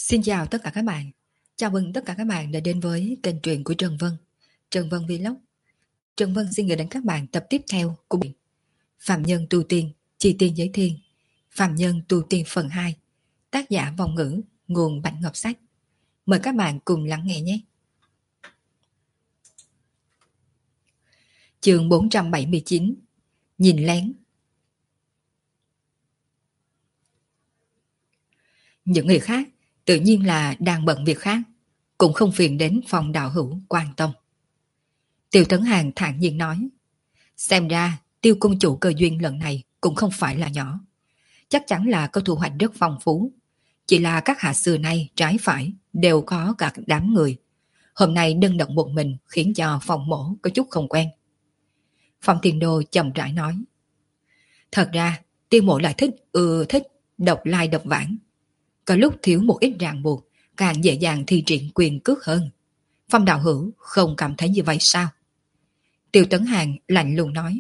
Xin chào tất cả các bạn. Chào mừng tất cả các bạn đã đến với kênh truyện của Trần Vân, Trần Vân Vlog. Trần Vân xin gửi đến các bạn tập tiếp theo của bộ Phạm Nhân Tu Tiên, Chi Tiên Giới Thiên, Phạm Nhân Tu Tiên phần 2, tác giả Vong Ngữ, nguồn Bạch Ngọc Sách. Mời các bạn cùng lắng nghe nhé. Chương 479, Nhìn lén. Những người khác tự nhiên là đang bận việc khác, cũng không phiền đến phòng đạo hữu quan tâm. Tiêu Tấn Hàng thản nhiên nói, xem ra Tiêu cung chủ cơ duyên lần này cũng không phải là nhỏ, chắc chắn là có thu hoạch rất phong phú. Chỉ là các hạ xưa nay trái phải đều có cả đám người, hôm nay đơn độc một mình khiến cho phòng mổ có chút không quen. Phong Thiên Đô chậm rãi nói, thật ra Tiêu mộ lại thích độc lai độc vãng, có lúc thiếu một ít ràng buộc càng dễ dàng thi triển quyền cước hơn. Phong đạo hữu không cảm thấy như vậy sao? Tiêu Tấn Hàng lạnh lùng nói.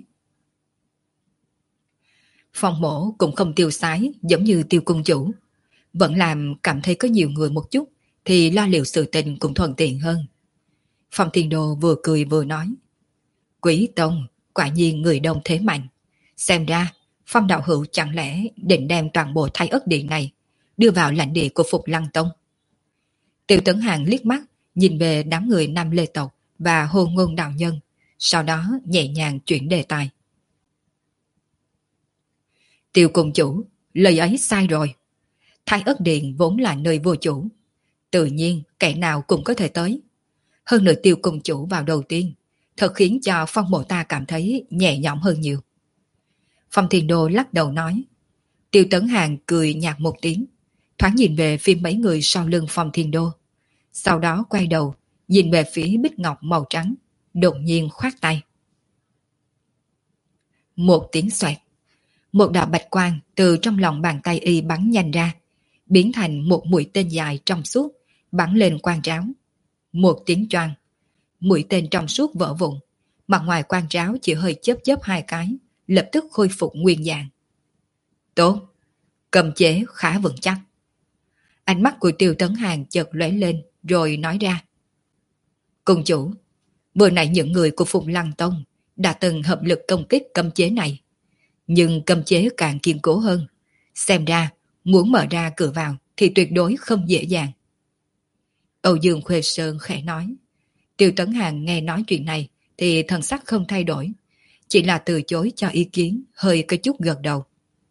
Phong mổ cũng không tiêu sái giống như Tiêu cung chủ, vẫn làm cảm thấy có nhiều người một chút thì lo liệu sự tình cũng thuận tiện hơn. Phong Thiên Đô vừa cười vừa nói, Quý Tông quả nhiên người đông thế mạnh, xem ra Phong đạo hữu chẳng lẽ định đem toàn bộ Thái Ất Điện này đưa vào lãnh địa của Phục Lăng Tông. Tiêu Tấn Hàng liếc mắt nhìn về đám người Nam Lê tộc và Hồ Ngôn đạo nhân, sau đó nhẹ nhàng chuyển đề tài. Tiêu cung chủ, lời ấy sai rồi. Thái Ất Điện vốn là nơi vô chủ, tự nhiên kẻ nào cũng có thể tới. Hơn nữa Tiêu cung chủ vào đầu tiên, thật khiến cho Phong mộ ta cảm thấy nhẹ nhõm hơn nhiều. Phong Thiên Đô lắc đầu nói. Tiêu Tấn Hàng cười nhạt một tiếng, thoáng nhìn về phía mấy người sau lưng Phong Thiên Đô, sau đó quay đầu nhìn về phía bích ngọc màu trắng, đột nhiên khoát tay. Một tiếng xoẹt, một đạo bạch quang từ trong lòng bàn tay y bắn nhanh ra, biến thành một mũi tên dài trong suốt, bắn lên quang tráo. Một tiếng choang, mũi tên trong suốt vỡ vụn, mặt ngoài quang tráo chỉ hơi chớp chớp hai cái, lập tức khôi phục nguyên dạng. Tốt, cầm chế khá vững chắc. Ánh mắt của Tiêu Tấn Hàng chợt lóe lên rồi nói ra. Cung chủ, vừa nãy những người của Phục Lăng Tông đã từng hợp lực công kích cấm chế này, nhưng cấm chế càng kiên cố hơn, xem ra muốn mở ra cửa vào thì tuyệt đối không dễ dàng. Âu Dương Khuê Sơn khẽ nói. Tiêu Tấn Hàng nghe nói chuyện này thì thần sắc không thay đổi, chỉ là từ chối cho ý kiến, hơi có chút gật đầu.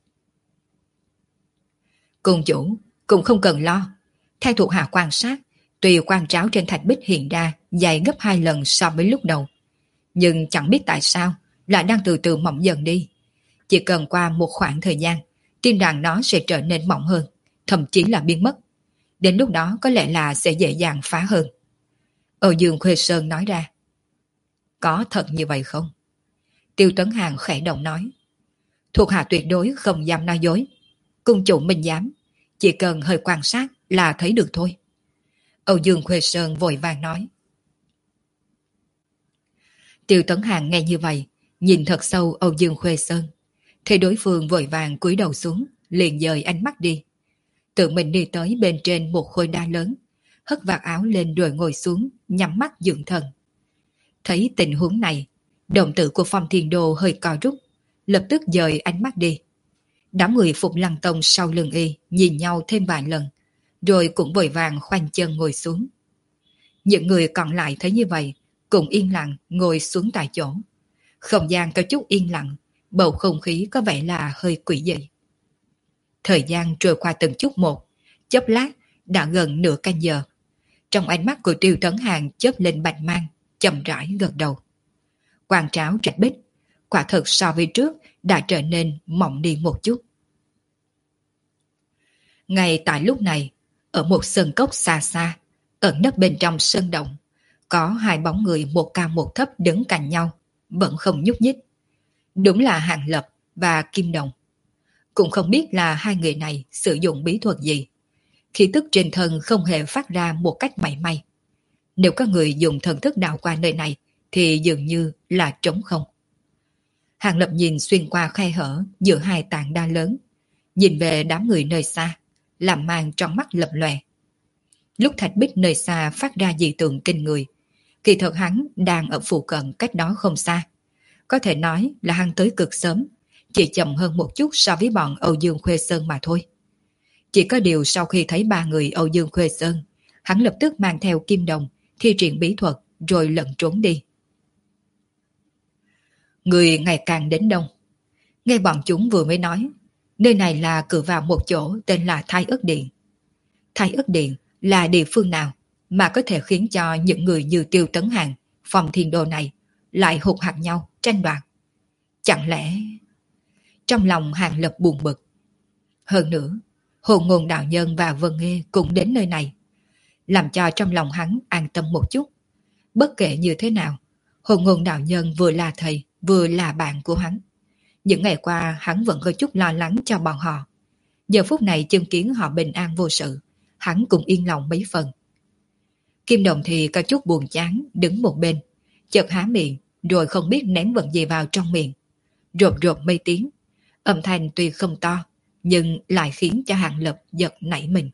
Cung chủ cũng không cần lo, theo thuộc hạ quan sát, tuy quan tráo trên thạch bích hiện ra dày gấp 2 lần so với lúc đầu, nhưng chẳng biết tại sao lại đang từ từ mỏng dần đi. Chỉ cần qua một khoảng thời gian, tin rằng nó sẽ trở nên mỏng hơn, thậm chí là biến mất. Đến lúc đó có lẽ là sẽ dễ dàng phá hơn. Âu Dương Khuê Sơn nói ra. Có thật như vậy không? Tiêu Tấn Hàng khẽ động nói. Thuộc hạ tuyệt đối không dám nói dối. Cung chủ minh dám, chỉ cần hơi quan sát là thấy được thôi. Âu Dương Khuê Sơn vội vàng nói. Tiêu Tấn Hàng nghe như vậy, nhìn thật sâu Âu Dương Khuê Sơn, thấy đối phương vội vàng cúi đầu xuống, liền dời ánh mắt đi. Tự mình đi tới bên trên một khối đá lớn, hất vạt áo lên rồi ngồi xuống, nhắm mắt dưỡng thần. Thấy tình huống này, đồng tử của Phong Thiên Đô hơi co rút, lập tức dời ánh mắt đi. Đám người Phục Lăng Tông sau lưng y nhìn nhau thêm vài lần, rồi cũng vội vàng khoanh chân ngồi xuống. Những người còn lại thấy như vậy, cũng yên lặng ngồi xuống tại chỗ. Không gian có chút yên lặng, bầu không khí có vẻ là hơi quỷ dị. Thời gian trôi qua từng chút một, chốc lát đã gần nửa canh giờ. Trong ánh mắt của Tiêu Tấn Hàng chớp lên bạch mang, chậm rãi gật đầu. Quang tráo trạch bích, quả thật so với trước đã trở nên mỏng đi một chút. Ngay tại lúc này, ở một sân cốc xa xa, ẩn nấp bên trong sân động, có hai bóng người một cao một thấp đứng cạnh nhau, vẫn không nhúc nhích. Đúng là Hàng Lập và Kim Đồng. Cũng không biết là hai người này sử dụng bí thuật gì. Khí tức trên thân không hề phát ra một cách mảy may. Nếu có người dùng thần thức đào qua nơi này thì dường như là trống không. Hàng Lập nhìn xuyên qua khe hở giữa hai tảng đá lớn, nhìn về đám người nơi xa, làm mang trong mắt lập lòe. Lúc thạch bích nơi xa phát ra dị tượng kinh người, kỳ thực hắn đang ở phụ cận cách đó không xa. Có thể nói là hắn tới cực sớm, chỉ chậm hơn một chút so với bọn Âu Dương Khuê Sơn mà thôi. Chỉ có điều sau khi thấy ba người Âu Dương Khuê Sơn, hắn lập tức mang theo kim đồng, thi triển bí thuật rồi lẩn trốn đi. Người ngày càng đến đông. Nghe bọn chúng vừa mới nói, nơi này là cửa vào một chỗ tên là Thái Ức Điện. Thái Ức Điện là địa phương nào mà có thể khiến cho những người như Tiêu Tấn Hàng, Phong Thiên Đô này lại hụt hạt nhau, tranh đoạt? Chẳng lẽ... Trong lòng Hàng Lập buồn bực. Hơn nữa, Hồ Ngôn Đạo Nhân và Vân Nghê cũng đến nơi này, làm cho trong lòng hắn an tâm một chút. Bất kể như thế nào, Hồ Ngôn Đạo Nhân vừa là thầy, vừa là bạn của hắn. Những ngày qua hắn vẫn có chút lo lắng cho bọn họ. Giờ phút này chứng kiến họ bình an vô sự, hắn cũng yên lòng mấy phần. Kim Đồng thì có chút buồn chán, đứng một bên, chợt há miệng, rồi không biết ném vật gì vào trong miệng. Rộp rộp mấy tiếng, âm thanh tuy không to, nhưng lại khiến cho Hàng Lập giật nảy mình.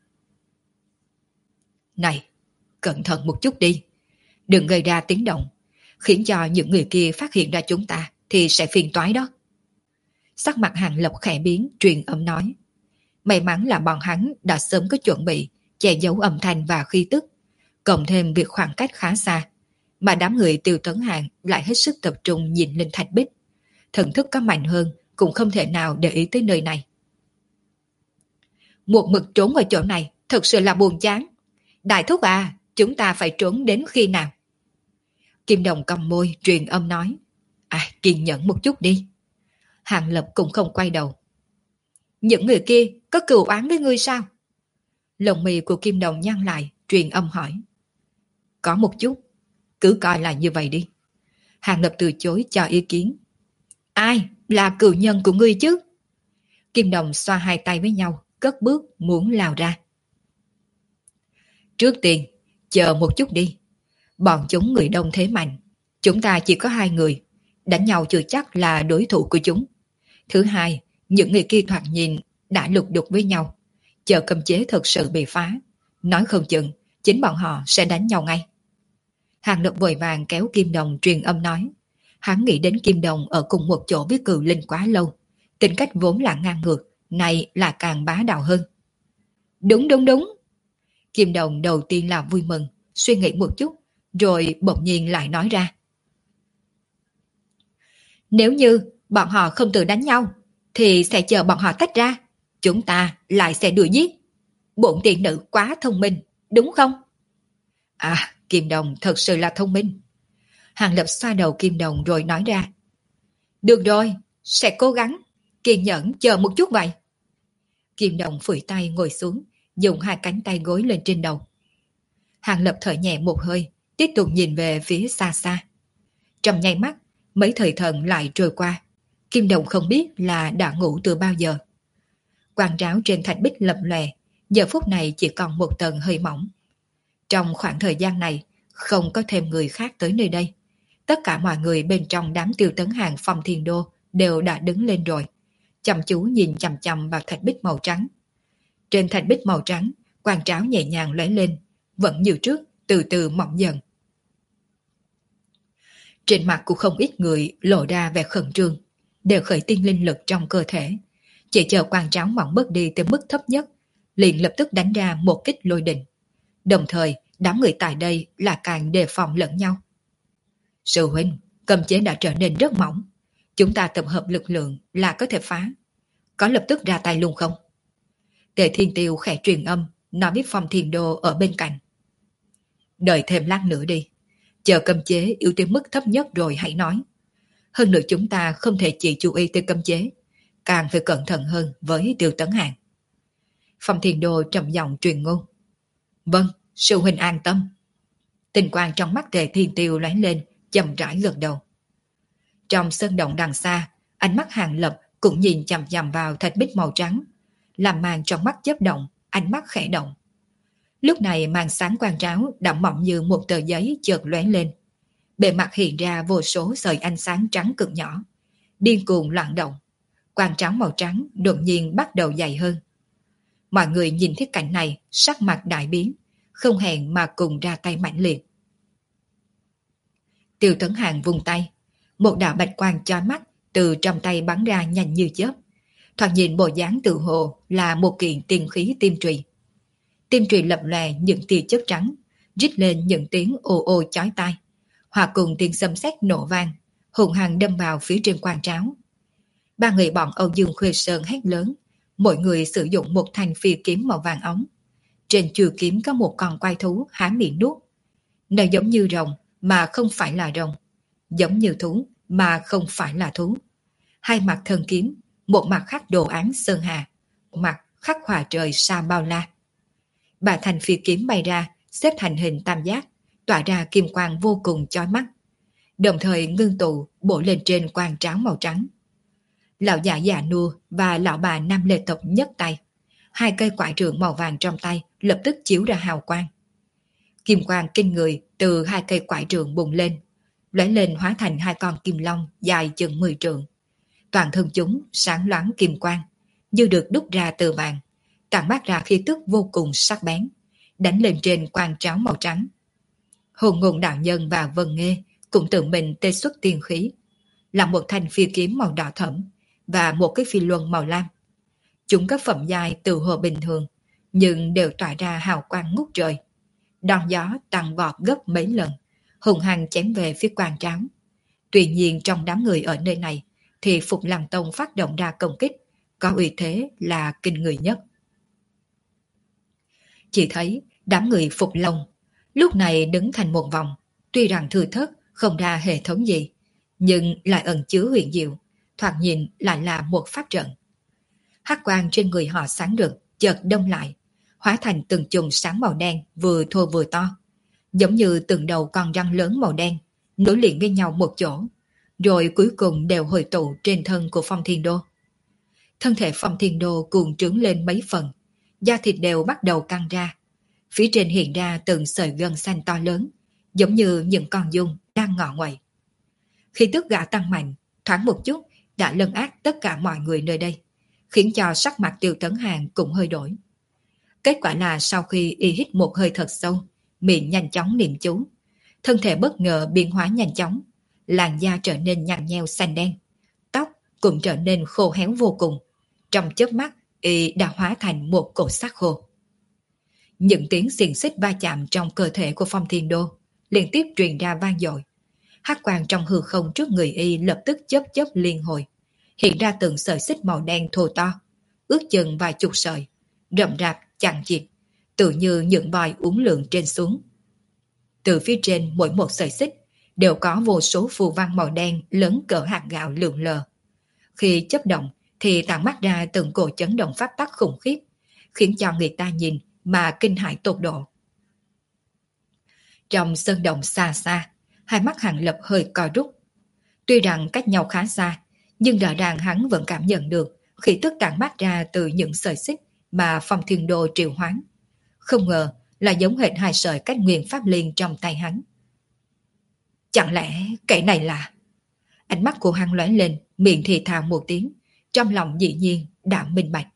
Này, cẩn thận một chút đi, đừng gây ra tiếng động, khiến cho những người kia phát hiện ra chúng ta thì sẽ phiền toái đó. Sắc mặt Hàng Lập khẽ biến, truyền âm nói. May mắn là bọn hắn đã sớm có chuẩn bị, che giấu âm thanh và khí tức, cộng thêm việc khoảng cách khá xa, mà đám người Tiêu Tấn Hàng lại hết sức tập trung nhìn lên thạch bích. Thần thức có mạnh hơn cũng không thể nào để ý tới nơi này. Một mực trốn ở chỗ này thật sự là buồn chán. Đại thúc à, chúng ta phải trốn đến khi nào? Kim Đồng cong môi truyền âm nói. Kiên nhẫn một chút đi. Hàng Lập cũng không quay đầu. Những người kia có cừu oán với ngươi sao? Lồng mì của Kim Đồng nhăn lại, truyền âm hỏi. Có một chút, cứ coi là như vậy đi. Hàng Lập từ chối cho ý kiến. Ai là cừu nhân của ngươi chứ? Kim Đồng xoa hai tay với nhau, cất bước muốn lao ra. Trước tiên, chờ một chút đi. Bọn chúng người đông thế mạnh, chúng ta chỉ có 2 người, đánh nhau chưa chắc là đối thủ của chúng. Thứ hai, những người kia thoạt nhìn đã lục đục với nhau, chờ cấm chế thật sự bị phá, nói không chừng chính bọn họ sẽ đánh nhau ngay. Hàng Lập vội vàng kéo Kim Đồng truyền âm nói. Hắn nghĩ đến Kim Đồng ở cùng một chỗ với Cừu Linh quá lâu, tính cách vốn là ngang ngược, này là càng bá đạo hơn. Đúng đúng đúng. Kim Đồng đầu tiên là vui mừng, suy nghĩ một chút, rồi bỗng nhiên lại nói ra. Nếu như bọn họ không tự đánh nhau, thì sẽ chờ bọn họ tách ra, chúng ta lại sẽ đuổi giết. Bổn tiện nữ quá thông minh, đúng không? Kim Đồng thật sự là thông minh. Hàng Lập xoa đầu Kim Đồng rồi nói ra. Được rồi, sẽ cố gắng, kiên nhẫn chờ một chút vậy. Kim Đồng phủi tay ngồi xuống, dùng 2 cánh tay gối lên trên đầu. Hàng Lập thở nhẹ một hơi, tiếp tục nhìn về phía xa xa. Trong nháy mắt, mấy thời thần lại trôi qua. Kim Đồng không biết là đã ngủ từ bao giờ. Quang ráo trên thạch bích lập lòe, giờ phút này chỉ còn một tầng hơi mỏng. Trong khoảng thời gian này, không có thêm người khác tới nơi đây. Tất cả mọi người bên trong đám Tiêu Tấn Hàng Phong Thiên Đô đều đã đứng lên rồi, chăm chú nhìn chằm chằm vào thạch bích màu trắng. Trên thạch bích màu trắng, quang tráo nhẹ nhàng lóe lên, vẫn như trước, từ từ mỏng dần. Trên mặt của không ít người lộ ra vẻ khẩn trương, đều khởi tiên linh lực trong cơ thể. Chỉ chờ quang tráo mỏng bớt đi tới mức thấp nhất, liền lập tức đánh ra một kích lôi đình. Đồng thời, đám người tại đây là càng đề phòng lẫn nhau. Sư huynh, cấm chế đã trở nên rất mỏng. Chúng ta tập hợp lực lượng là có thể phá. Có lập tức ra tay luôn không? Tề Thiên Tiêu khẽ truyền âm, nói với Phong Thiên Đô ở bên cạnh. Đợi thêm lát nữa đi. Chờ cấm chế yếu tới mức thấp nhất rồi hãy nói. Hơn nữa chúng ta không thể chỉ chú ý tới cấm chế, càng phải cẩn thận hơn với Tiêu Tấn Hàng. Phong Thiên Đô trầm giọng truyền ngôn. Vâng, sư huynh an tâm. Tình quang trong mắt Tề Thiên Tiêu lóe lên, chậm rãi gật đầu. Trong sân động đằng xa, ánh mắt Hàng Lập cũng nhìn chằm chằm vào thạch bích màu trắng, làm màn trong mắt chớp động, ánh mắt khẽ động. Lúc này màn sáng quang tráo đã mỏng như một tờ giấy chợt lóe lên, bề mặt hiện ra vô số sợi ánh sáng trắng cực nhỏ, điên cuồng loạn động. Quang tráo màu trắng đột nhiên bắt đầu dày hơn. Mọi người nhìn thấy cảnh này, sắc mặt đại biến, không hẹn mà cùng ra tay mãnh liệt. Tiêu Tấn Hàng vung tay, một đạo bạch quang chói mắt từ trong tay bắn ra nhanh như chớp. Thoạt nhìn bộ dáng tự hồ là một kiện tiên khí tim trùy. Tim trùy lập lòe những tia chớp trắng, rít lên những tiếng ồ ồ chói tai, hòa cùng tiếng sấm sét nổ vang, hùng hăng đâm vào phía trên quan tráo. Ba người bọn Âu Dương Khuê Sơn hét lớn, mỗi người sử dụng một thanh phi kiếm màu vàng ống. Trên chuôi kiếm có một con quái thú há miệng nuốt. Nó giống như rồng mà không phải là rồng, giống như thú mà không phải là thú. Hai mặt thân kiếm, một mặt khắc đồ án sơn hà, một mặt khắc hòa trời sao bao la. Ba thanh phi kiếm bay ra, xếp thành hình tam giác, tỏa ra kim quang vô cùng chói mắt, đồng thời ngưng tụ bổ lên trên quan tráo màu trắng. Lão già già nua và lão bà nam lê tộc nhấc tay, hai cây quải trượng màu vàng trong tay lập tức chiếu ra hào quang. Kim quang kinh người từ hai cây quải trượng bùng lên, lóe lên hóa thành hai con kim long dài chừng 10 trượng. Toàn thân chúng sáng loáng kim quang, như được đúc ra từ vàng, tản mát ra khí tức vô cùng sắc bén, đánh lên trên quan tráo màu trắng. Hồn Ngôn đạo nhân và Vân Nghê cũng tự mình tê xuất tiên khí, là một thanh phi kiếm màu đỏ thẫm và một cái phi luân màu lam. Chúng có phẩm giai từ hồ bình thường, nhưng đều tỏa ra hào quang ngút trời. Đòn gió tăng vọt gấp mấy lần, hùng hăng chém về phía quan tráo. Tuy nhiên trong đám người ở nơi này, thì Phục Lăng Tông phát động ra công kích, có uy thế là kinh người nhất. Chỉ thấy đám người Phục Long lúc này đứng thành một vòng, tuy rằng thưa thớt không ra hệ thống gì, nhưng lại ẩn chứa huyền diệu, thoạt nhìn lại là một pháp trận. Hắc quang trên người họ sáng rực, chợt đông lại, hóa thành từng chùm sáng màu đen vừa thô vừa to, giống như từng đầu con răng lớn màu đen, nối liền với nhau một chỗ, rồi cuối cùng đều hội tụ trên thân của Phong Thiên Đô. Thân thể Phong Thiên Đô cuồng trướng lên mấy phần, da thịt đều bắt đầu căng ra, phía trên hiện ra từng sợi gân xanh to lớn, giống như những con giun đang ngọ nguậy. Khi tức gã tăng mạnh, thoáng một chút đã lấn át tất cả mọi người nơi đây, khiến cho sắc mặt Tiêu Tấn Hàng cũng hơi đổi. Kết quả là sau khi y hít một hơi thật sâu, miệng nhanh chóng niệm chú, thân thể bất ngờ biến hóa nhanh chóng, làn da trở nên nhăn nheo xanh đen, tóc cũng trở nên khô héo vô cùng. Trong chớp mắt, y đã hóa thành một cỗ xác khô. Những tiếng xiềng xích va chạm trong cơ thể của Phong Thiên Đô liên tiếp truyền ra vang dội. Hắc quang trong hư không trước người y lập tức chớp chớp liên hồi, hiện ra từng sợi xích màu đen thô to, ước chừng vài chục sợi, rậm rạp chằng chịt, tự như những vòi uốn lượn trên xuống. Từ phía trên mỗi một sợi xích đều có vô số phù văn màu đen lớn cỡ hạt gạo lượn lờ. Khi chấp động thì tản mắt ra từng cổ chấn động pháp tắc khủng khiếp, khiến cho người ta nhìn mà kinh hãi tột độ. Trong sơn động xa xa, hai mắt Hàng Lập hơi co rút. Tuy rằng cách nhau khá xa, nhưng rõ ràng hắn vẫn cảm nhận được khí tức tản mát ra từ những sợi xích mà Phong Thiên Đô triệu hoán. Không ngờ là giống hệt hai sợi cách nguyên pháp liên trong tay hắn. Chẳng lẽ cái này là... Ánh mắt của hắn lóe lên, miệng thì thào một tiếng, trong lòng dĩ nhiên đã minh bạch.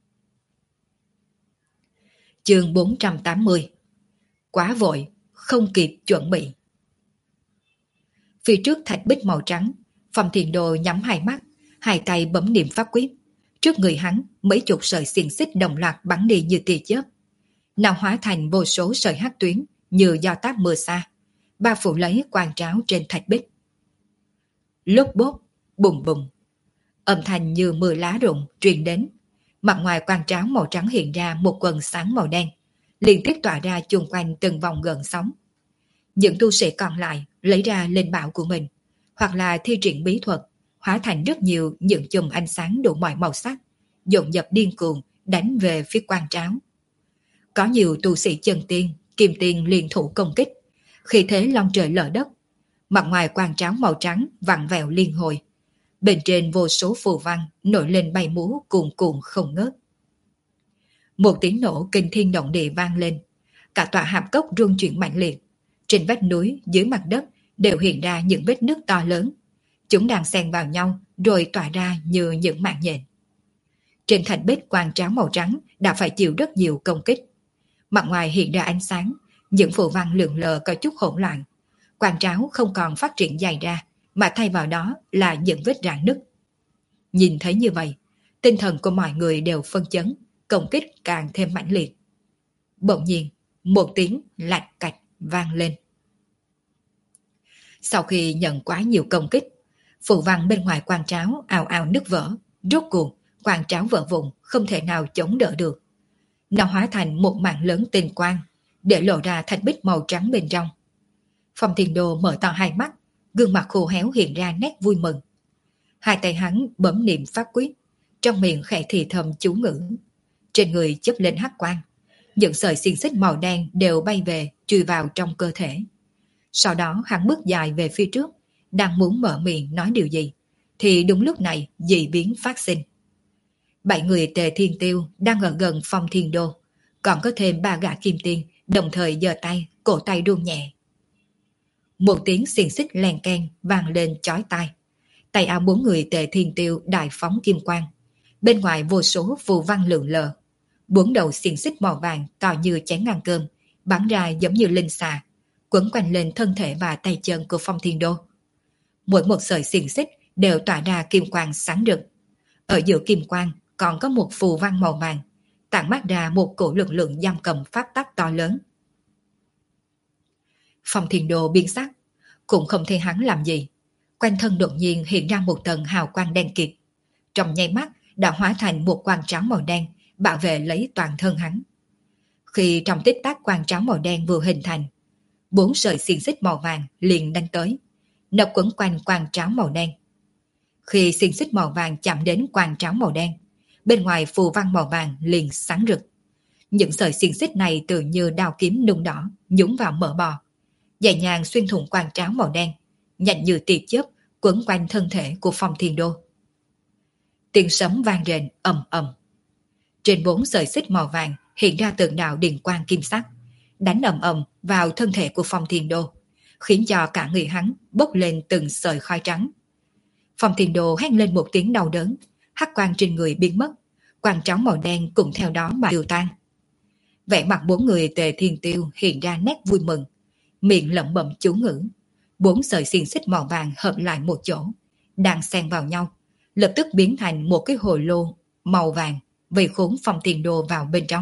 Chương 480. Quá vội, không kịp chuẩn bị. Phía trước thạch bích màu trắng, Phong Thiên Đô nhắm hai mắt, hai tay bấm niệm pháp quyết. Trước người hắn, mấy chục sợi xiềng xích đồng loạt bắn đi như tia chớp, nào hóa thành vô số sợi hắc tuyến như do táp mưa xa, bao phủ lấy quan tráo trên thạch bích. Lốp bốp, bùng bùng, âm thanh như mưa lá rụng truyền đến. Mặt ngoài quan tráo màu trắng hiện ra một quần sáng màu đen, liên tiếp tỏa ra chung quanh từng vòng gợn sóng. Những tu sĩ còn lại lấy ra linh bảo của mình, hoặc là thi triển bí thuật, hóa thành rất nhiều những chùm ánh sáng đủ mọi màu sắc, dồn dập điên cuồng đánh về phía quan tráo. Có nhiều tu sĩ chân tiên, kim tiên liên thủ công kích, khi thế long trời lở đất. Mặt ngoài quan tráo màu trắng vặn vẹo liên hồi, bên trên vô số phù văn nổi lên bay múa cuồn cuộn không ngớt. Một tiếng nổ kinh thiên động địa vang lên, cả tòa hạp cốc rung chuyển mạnh liệt. Trên vách núi, dưới mặt đất đều hiện ra những vết nứt to lớn. Chúng đang xen vào nhau rồi tỏa ra như những mạng nhện. Trên thạch bích quan tráo màu trắng đã phải chịu rất nhiều công kích. Mặt ngoài hiện ra ánh sáng, những phù văn lượn lờ có chút hỗn loạn. Quang tráo không còn phát triển dài ra, mà thay vào đó là những vết rạn nứt. Nhìn thấy như vậy, tinh thần của mọi người đều phân chấn, công kích càng thêm mãnh liệt. Bỗng nhiên, một tiếng lạch cạch vang lên. Sau khi nhận quá nhiều công kích, phù văn bên ngoài quang tráo ào ào nứt vỡ, rốt cuộc quang tráo vỡ vụn không thể nào chống đỡ được. Nó hóa thành một mảng lớn tinh quang, để lộ ra thạch bích màu trắng bên trong. Phong Thiên Đô mở to hai mắt, gương mặt khô héo hiện ra nét vui mừng. Hai tay hắn bấm niệm pháp quyết, trong miệng khẽ thì thầm chú ngữ. Trên người chớp lên hắc quang, những sợi xiềng xích màu đen đều bay về, chui vào trong cơ thể. Sau đó hắn bước dài về phía trước, đang muốn mở miệng nói điều gì, thì đúng lúc này dị biến phát sinh. 7 người Tề Thiên Tiêu đang ở gần Phong Thiên Đô, còn có thêm 3 gã kim tiên đồng thời giơ tay, cổ tay run nhẹ. Một tiếng xiềng xích lèn keng vang lên chói tai. Tay áo 4 người Tề Thiên Tiêu đại phóng kim quang, bên ngoài vô số phù văn lượn lờ. 4 đầu xiềng xích màu vàng to như chén ngăn cơm, bắn ra giống như linh xà, quấn quanh lên thân thể và tay chân của Phong Thiên Đô. Mỗi một sợi xiềng xích đều tỏa ra kim quang sáng rực. Ở giữa kim quang còn có một phù văn màu vàng, tản mát ra một cổ lực lượng giam cầm pháp tắc to lớn. Phong Thiên Đô biến sắc, cũng không thấy hắn làm gì. Quanh thân đột nhiên hiện ra một tầng hào quang đen kịt. Trong nháy mắt đã hóa thành một quang tráo màu đen, bảo vệ lấy toàn thân hắn. Khi trong tích tắc quang tráo màu đen vừa hình thành, 4 sợi xiềng xích màu vàng liền đánh tới, nập quấn quanh quang tráo màu đen. Khi xiềng xích màu vàng chạm đến quang tráo màu đen, bên ngoài phù văn màu vàng liền sáng rực. Những sợi xiềng xích này tự như đao kiếm nung đỏ, nhúng vào mỡ bò, nhẹ nhàng xuyên thủng quang tráo màu đen, nhanh như tia chớp quấn quanh thân thể của Phong Thiên Đô. Tiếng sấm vang rền ầm ầm. Trên 4 sợi xích màu vàng hiện ra từng đạo điện quang kim sắc, đánh ầm ầm vào thân thể của Phong Thiên Đô, khiến cho cả người hắn bốc lên từng sợi khói trắng. Phong Thiên Đô hét lên một tiếng đau đớn, hắc quang trên người biến mất, quang tráo màu đen cũng theo đó mà tiêu tan. Vẻ mặt 4 người Tề Thiên Tiêu hiện ra nét vui mừng, miệng lẩm bẩm chú ngữ. 4 sợi xiềng xích màu vàng hợp lại một chỗ, đang xen vào nhau, lập tức biến thành một cái hồ lô màu vàng, vây khốn Phong Thiên Đô vào bên trong.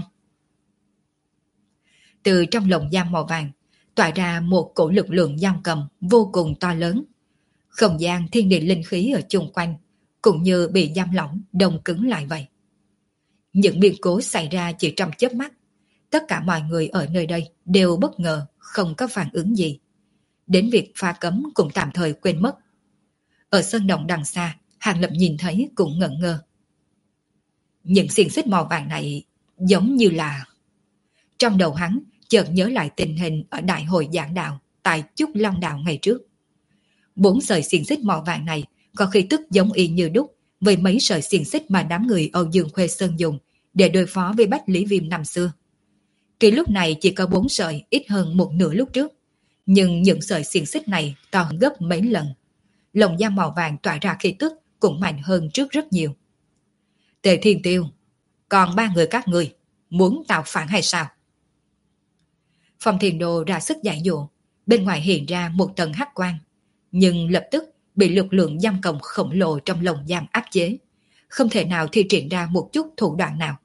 Từ trong lồng giam màu vàng tỏa ra một cổ lực lượng giam cầm vô cùng to lớn. Không gian thiên địa linh khí ở chung quanh cũng như bị giam lỏng đông cứng lại vậy. Những biến cố xảy ra chỉ trong chớp mắt, tất cả mọi người ở nơi đây đều bất ngờ, không có phản ứng gì. Đến việc phá cấm cũng tạm thời quên mất. Ở sân động đằng xa, Hàng Lập nhìn thấy cũng ngẩn ngơ. Những xiềng xích màu vàng này giống như là... Trong đầu hắn chợt nhớ lại tình hình ở đại hội giảng đạo tại Chúc Long Đạo ngày trước. 4 sợi xiềng xích màu vàng này có khí tức giống y như đúc với mấy sợi xiềng xích mà đám người Âu Dương Khuê Sơn dùng để đối phó với Bách Lý Viêm năm xưa. Kỳ lúc này chỉ có 4 sợi, ít hơn một nửa lúc trước, nhưng những sợi xiềng xích này to hơn gấp mấy lần. Lồng da màu vàng tỏa ra khí tức cũng mạnh hơn trước rất nhiều. Tề Thiên Tiêu, còn 3 người các người muốn tạo phản hay sao? Phong Thiên Đô ra sức giải dụ, bên ngoài hiện ra một tầng hắc quang, nhưng lập tức bị lực lượng giam cầm khổng lồ trong lồng giam áp chế, không thể nào thi triển ra một chút thủ đoạn nào.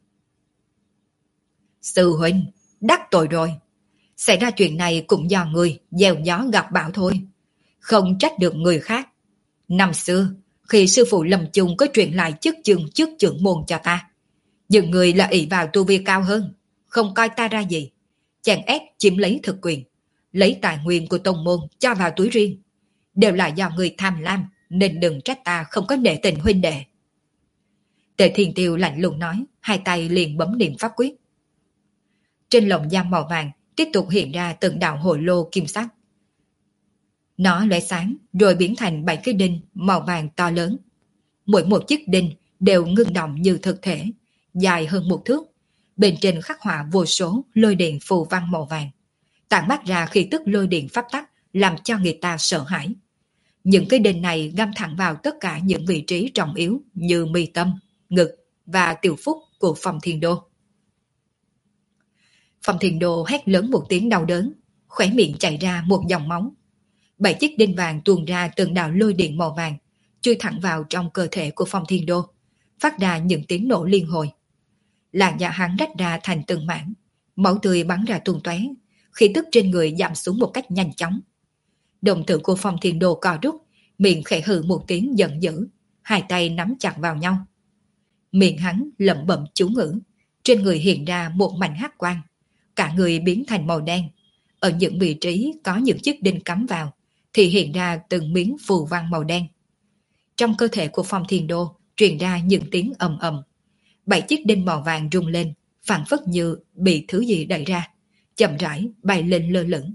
Sư huynh, đắc tội rồi. Xảy ra chuyện này cũng do người gieo gió gặt bão thôi, không trách được người khác. Năm xưa, khi sư phụ Lâm Chung có truyền lại chức trưởng môn cho ta, những người là ỷ vào tu vi cao hơn, không coi ta ra gì, chèn ép chiếm lấy thực quyền, lấy tài nguyên của tông môn cho vào túi riêng, đều là do người tham lam, nên đừng trách ta không có nể tình huynh đệ. Tề Thiên Tiêu lạnh lùng nói, hai tay liền bấm niệm pháp quyết. Trên lồng giam màu vàng tiếp tục hiện ra từng đạo hồ lô kim sắc. Nó lóe sáng rồi biến thành 7 cái đinh màu vàng to lớn. Mỗi một chiếc đinh đều ngưng động như thực thể, dài hơn 1 thước. Bên trên khắc họa vô số lôi điện phù văn màu vàng, tản mát ra khí tức lôi điện pháp tắc, làm cho người ta sợ hãi. Những cái đinh này găm thẳng vào tất cả những vị trí trọng yếu như mi tâm, ngực và tiểu phúc của Phong Thiên Đô. Phong Thiên Đô hét lớn một tiếng đau đớn, khóe miệng chảy ra một dòng máu. 7 chiếc đinh vàng tuôn ra từng đạo lôi điện màu vàng, chui thẳng vào trong cơ thể của Phong Thiên Đô, phát ra những tiếng nổ liên hồi. Làn da hắn rách ra thành từng mảng, máu tươi bắn ra tung tóe, khí tức trên người giảm xuống một cách nhanh chóng. Đồng tử của Phong Thiên Đô co rút, miệng khẽ hừ một tiếng giận dữ, hai tay nắm chặt vào nhau. Miệng hắn lẩm bẩm chú ngữ, trên người hiện ra một mảnh hắc quang, cả người biến thành màu đen. Ở những vị trí có những chiếc đinh cắm vào, thì hiện ra từng miếng phù văn màu đen. Trong cơ thể của Phong Thiên Đô truyền ra những tiếng ầm ầm. 7 chiếc đinh màu vàng rung lên, phảng phất như bị thứ gì đẩy ra, chậm rãi bay lên lơ lửng.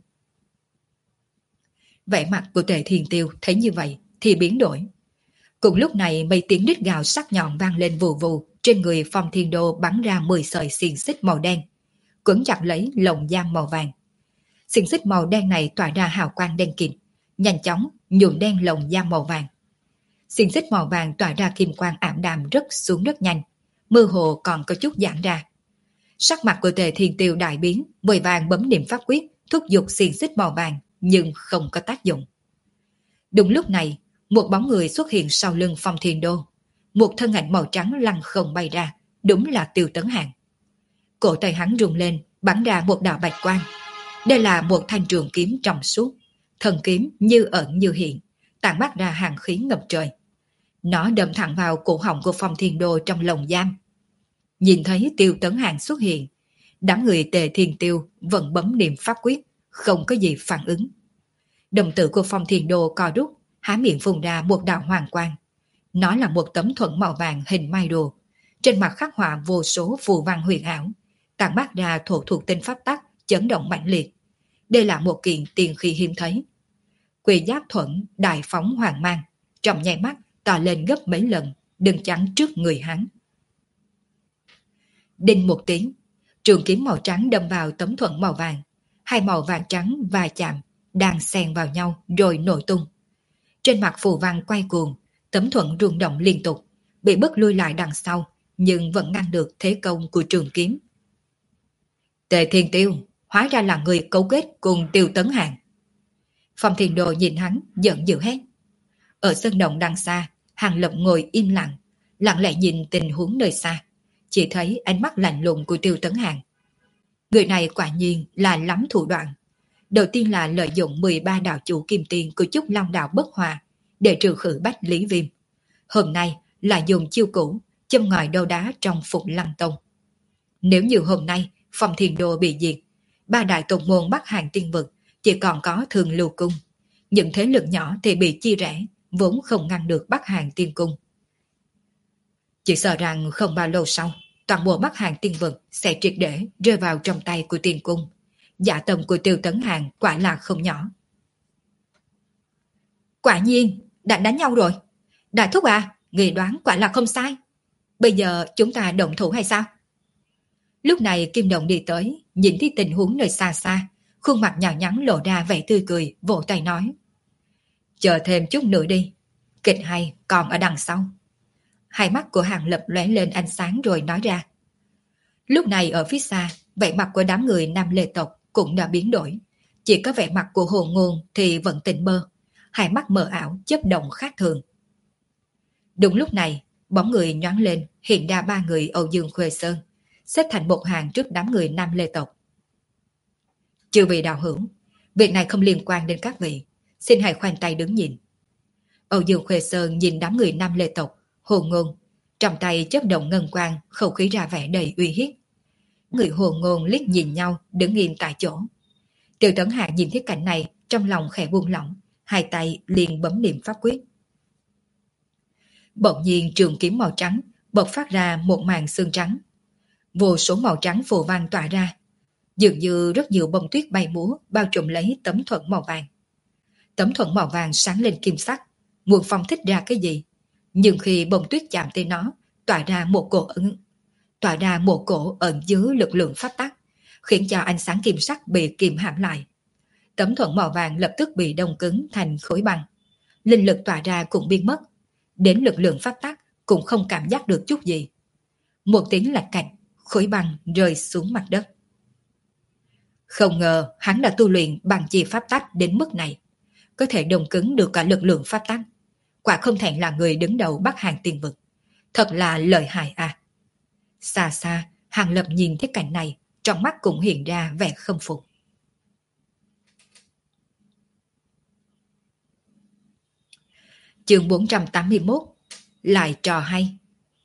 Vẻ mặt của Tề Thiên Tiêu thấy như vậy thì biến đổi. Cùng lúc này mấy tiếng rít gào sắc nhọn vang lên vù vù, trên người Phong Thiên Đô bắn ra 10 sợi xiềng xích màu đen, quấn chặt lấy lồng giam màu vàng. Xiềng xích màu đen này tỏa ra hào quang đen kịt, nhanh chóng nhuộm đen lồng giam màu vàng. Xiềng xích màu vàng tỏa ra kim quang ảm đạm rớt xuống rất nhanh, mơ hồ còn có chút giãn ra. Sắc mặt của Tề Thiên Tiêu đại biến, vội vàng bấm niệm pháp quyết, thúc giục xiềng xích màu vàng, nhưng không có tác dụng. Đúng lúc này, một bóng người xuất hiện sau lưng Phong Thiên Đô. Một thân ảnh màu trắng lăn không bay ra, đúng là Tiêu Tấn Hàng. Cổ tay hắn rung lên, bắn ra một đạo bạch quang. Đây là một thanh trường kiếm trong suốt, thần kiếm như ẩn như hiện, tản mát ra hàng khí ngập trời. Nó đâm thẳng vào cổ họng của Phong Thiên Đô trong lồng giam. Nhìn thấy Tiêu Tấn Hàng xuất hiện, đám người Tề Thiên Tiêu vẫn bấm niệm pháp quyết, không có gì phản ứng. Đồng tử của Phong Thiên Đô co rút, há miệng phun ra một đạo hoàng quang. Nó là một tấm thuẫn màu vàng hình mai đồ, trên mặt khắc họa vô số phù văn huyền ảo, tản mát ra thổ thuộc tinh pháp tắc, chấn động mãnh liệt. Đây là một kiện tiền khí hiếm thấy. Quỷ giáp thuẫn đại phóng hoàng mang, trong nháy mắt to lên gấp mấy lần, đứng chắn trước người hắn. Đinh một tiếng, trường kiếm màu trắng đâm vào tấm thuẫn màu vàng, hai màu vàng trắng va chạm, đang xen vào nhau rồi nổ tung. Trên mặt phù văn quay cuồng, tấm thuẫn rung động liên tục, bị bức lui lại đằng sau, nhưng vẫn ngăn được thế công của trường kiếm. Tề Thiên Tiêu, hóa ra là người cấu kết cùng Tiêu Tấn Hàng. Phong Thiên Đồ nhìn hắn, giận dữ hét. Ở sân động đằng xa, Hàng Lập ngồi im lặng, lặng lẽ nhìn tình huống nơi xa, chỉ thấy ánh mắt lạnh lùng của Tiêu Tấn Hàng. Người này quả nhiên là lắm thủ đoạn. Đầu tiên là lợi dụng 13 đạo chủ kim tiền của Chúc Long đạo bất hòa để trừ khử Bách Lý Viêm. Hôm nay là dùng chiêu cũ châm ngòi đấu đá trong Phục Lăng Tông. Nếu như hôm nay Phong Thiên Đô bị diệt, ba đại tông môn Bắc Hàng Tiên Vực chỉ còn có Thường Lưu Cung. Những thế lực nhỏ thì bị chia rẽ, vốn không ngăn được Bắc Hàng Tiên Cung. Chỉ sợ rằng không bao lâu sau, toàn bộ Bắc Hàng Tiên Vực sẽ triệt để rơi vào trong tay của Tiên Cung. Dạ tâm của Tiêu Tấn Hàng quả là không nhỏ. Quả nhiên, đã đánh nhau rồi. Đại thúc à, người đoán quả là không sai. Bây giờ chúng ta động thủ hay sao? Lúc này Kim Đồng đi tới, nhìn thấy tình huống nơi xa xa, khuôn mặt nhỏ nhắn lộ ra vẻ tươi cười, vỗ tay nói. Chờ thêm chút nữa đi, kịch hay còn ở đằng sau. Hai mắt của Hàng Lập lóe lên ánh sáng rồi nói ra. Lúc này ở phía xa, vẻ mặt của đám người Nam Lê tộc cũng đã biến đổi. Chỉ có vẻ mặt của Hồ Ngôn thì vẫn tỉnh mơ, hai mắt mờ ảo chớp động khác thường. Đúng lúc này, bóng người nhoáng lên, hiện ra ba người Âu Dương Khuê Sơn, xếp thành một hàng trước đám người Nam Lê tộc. Chư vị đạo hữu, việc này không liên quan đến các vị, xin hãy khoanh tay đứng nhìn. Âu Dương Khuê Sơn nhìn đám người Nam Lê tộc, Hồ Ngôn, trong tay chớp động ngân quang, khẩu khí ra vẻ đầy uy hiếp. Người Hồ Ngôn liếc nhìn nhau, đứng im tại chỗ. Tiêu Tấn Hàng nhìn thấy cảnh này, trong lòng khẽ buông lỏng, hai tay liền bấm niệm pháp quyết. Bỗng nhiên trường kiếm màu trắng bộc phát ra một màn xương trắng. Vô số màu trắng phù văn tỏa ra, dường như rất nhiều bông tuyết bay múa bao trùm lấy tấm thuẫn màu vàng. Tấm thuẫn màu vàng sáng lên kim sắc, muốn phong thích ra cái gì, nhưng khi bông tuyết chạm tới nó, tỏa ra một cổ ẩn chứa lực lượng pháp tắc, khiến cho ánh sáng kim sắc bị kìm hãm lại. Tấm thuẫn màu vàng lập tức bị đông cứng thành khối băng, linh lực tỏa ra cũng biến mất, đến lực lượng pháp tắc cũng không cảm giác được chút gì. Một tiếng lạch cạch, khối băng rơi xuống mặt đất. Không ngờ hắn đã tu luyện bằng chi pháp tắc đến mức này, có thể đồng cứng được cả lực lượng pháp tắc. Quả không thể là người đứng đầu Bắc Hàng Tiên Vực. Thật là lợi hại à. Xa xa, Hàng Lập nhìn thấy cảnh này, trong mắt cũng hiện ra vẻ khâm phục. Chương 481. Lại trò hay.